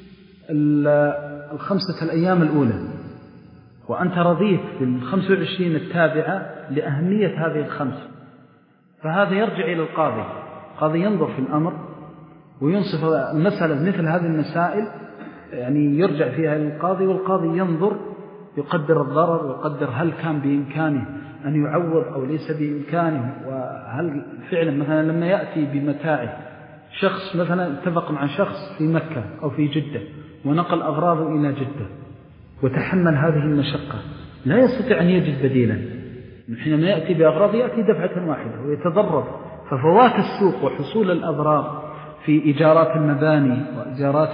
الخمسة الأيام الأولى، وأنت رضيت بالخمس وعشرين التابعة لأهمية هذه الخمس، فهذا يرجع إلى القاضي. القاضي ينظر في الأمر وينصف المسألة مثل هذه المسائل، يعني يرجع فيها إلى القاضي، والقاضي ينظر يقدر الضرر ويقدر هل كان بإمكانه أن يعوض أو ليس بإمكانه، وهل فعلا مثلا لما يأتي بمتاعه شخص مثلا اتفق مع شخص في مكة أو في جدة ونقل أغراضه إلى جدة وتحمل هذه المشقة، لا يستطيع أن يجد بديلا، حينما يأتي بأغراض يأتي دفعة واحدة ويتضرر. ففوات السوق وحصول الأضرار في إيجارات المباني وإيجارات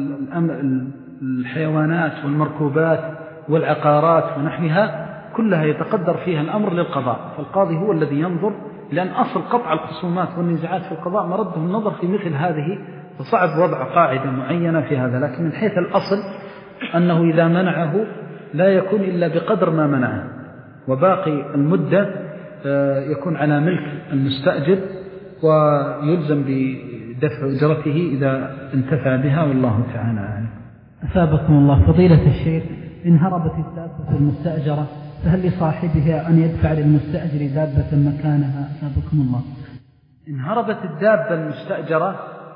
الحيوانات والمركوبات والعقارات ونحوها كلها يتقدر فيها الأمر للقضاء، فالقاضي هو الذي ينظر، لأن أصل قطع الخصومات والنزاعات في القضاء مرده النظر في مثل هذه، وصعب وضع قاعدة معينة في هذا. لكن من حيث الأصل أنه إذا منعه لا يكون إلا بقدر ما منعه، وباقي المدة يكون على ملك المستأجر ويلزم بدفع أجرته إذا انتفع بها، والله تعالى أعلم. أثابكم الله فضيلة الشيخ، إن هربت الدابة المستأجرة فهل لصاحبها أن يدفع للمستأجر دابة مكانها؟ أثابكم الله. إن هربت الدابة المستأجرة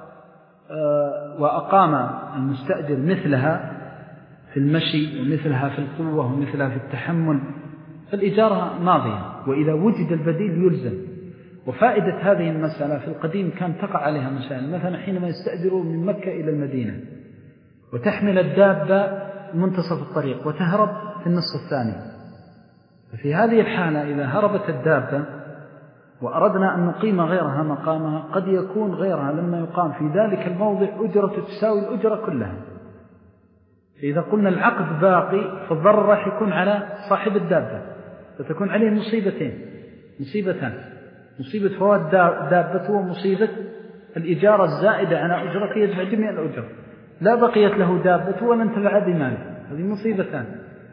وأقام المستأجر مثلها في المشي ومثلها في القوة ومثلها في التحمل فالإجارة ماضية، وإذا وجد البديل يلزم. وفائدة هذه المسألة في القديم كان تقع عليها مسائل، مثلا حينما يستأجروا من مكة إلى المدينة وتحمل الدابة منتصف الطريق وتهرب في النصف الثاني، ففي هذه الحالة إذا هربت الدابة وأردنا أن نقيم غيرها مقامها قد يكون غيرها لما يقام في ذلك الموضع أجرة تساوي الأجرة كلها. فإذا قلنا العقد باقي فالضرر راح يكون على صاحب الدابة، فتكون عليه مصيبتين مصيبتان، مصيبة فوات دابته ومصيبة الإجارة الزائدة على أجرته يدفع جميع الأجر، لا بقيت له دابته ولا انتفع بماله، هذه مصيبتان.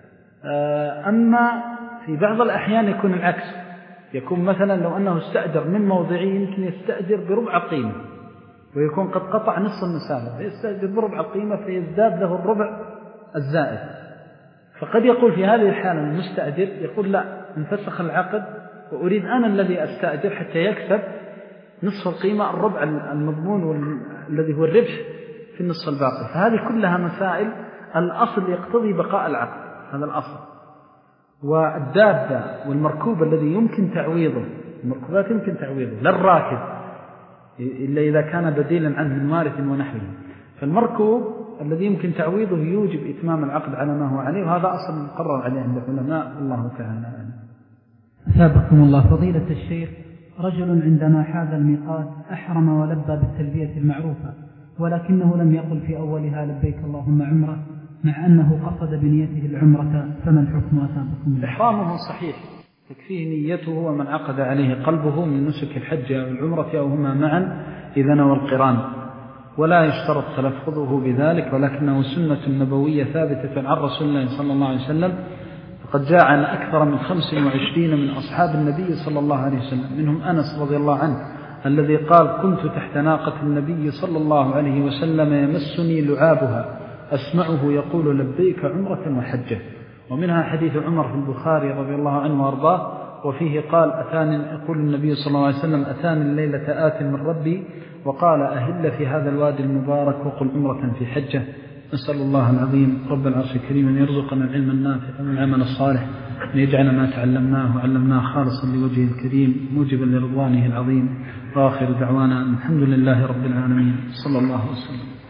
أما في بعض الأحيان يكون العكس، يكون مثلا لو أنه استأجر من موضعين يمكن يستأجر بربع قيمة ويكون قد قطع نصف المسافة، فيستأجر بربع قيمة فيزداد له الربع الزائد. فقد يقول في هذه الحالة المستأجر يقول لا، انفسخ العقد وأريد أنا الذي أستأجر حتى يكسب نصف القيمة الربع المضمون والذي هو الربح في النصف الباقي. فهذه كلها مسائل الأصل يقتضي بقاء العقد، هذا الأصل. والدابة والمركوب الذي يمكن تعويضه، المركوبات يمكن تعويضه للراكب إلا إذا كان بديلا عنه من وارث ونحوه، فالمركوب الذي يمكن تعويضه يوجب إتمام العقد على ما هو عليه، وهذا أصل مقرر عليه عند العلماء، الله تعالى أعلم. أثابكم الله فضيلة الشيخ، رجل عندما حاز الميقات أحرم ولبى بالتلبية المعروفة، ولكنه لم يقل في أولها لبيك اللهم عمرة، مع أنه قصد بنيته العمرة، فما الحكم؟ أثابكم الله. إحرامه صحيح، تكفيه نيته ومن عقد عليه قلبه من نسك الحج أو العمرة أو هما معا إذا نوى القران، ولا يشترط تلفظه بذلك، ولكنه سنة نبوية ثابتة عن رسول الله صلى الله عليه وسلم، فقد جاء عن أكثر من خمس وعشرين من أصحاب النبي صلى الله عليه وسلم، منهم أنس رضي الله عنه الذي قال كنت تحت ناقة النبي صلى الله عليه وسلم يمسني لعابها أسمعه يقول لبيك عمرة وحجة. ومنها حديث عمر في البخاري رضي الله عنه وارضاه وفيه قال أتاني يقول النبي صلى الله عليه وسلم أتاني الليلة آت من ربي وقال أهل في هذا الوادي المبارك وقل عمرة في حجة. نسأل الله العظيم رب العرش الكريم أن يرزقنا العلم النافع والعمل الصالح، أن يجعل ما تعلمناه وعلمناه خالصا لوجهه الكريم موجبا لرضوانه العظيم. وآخر دعوانا الحمد لله رب العالمين، صلى الله وسلم.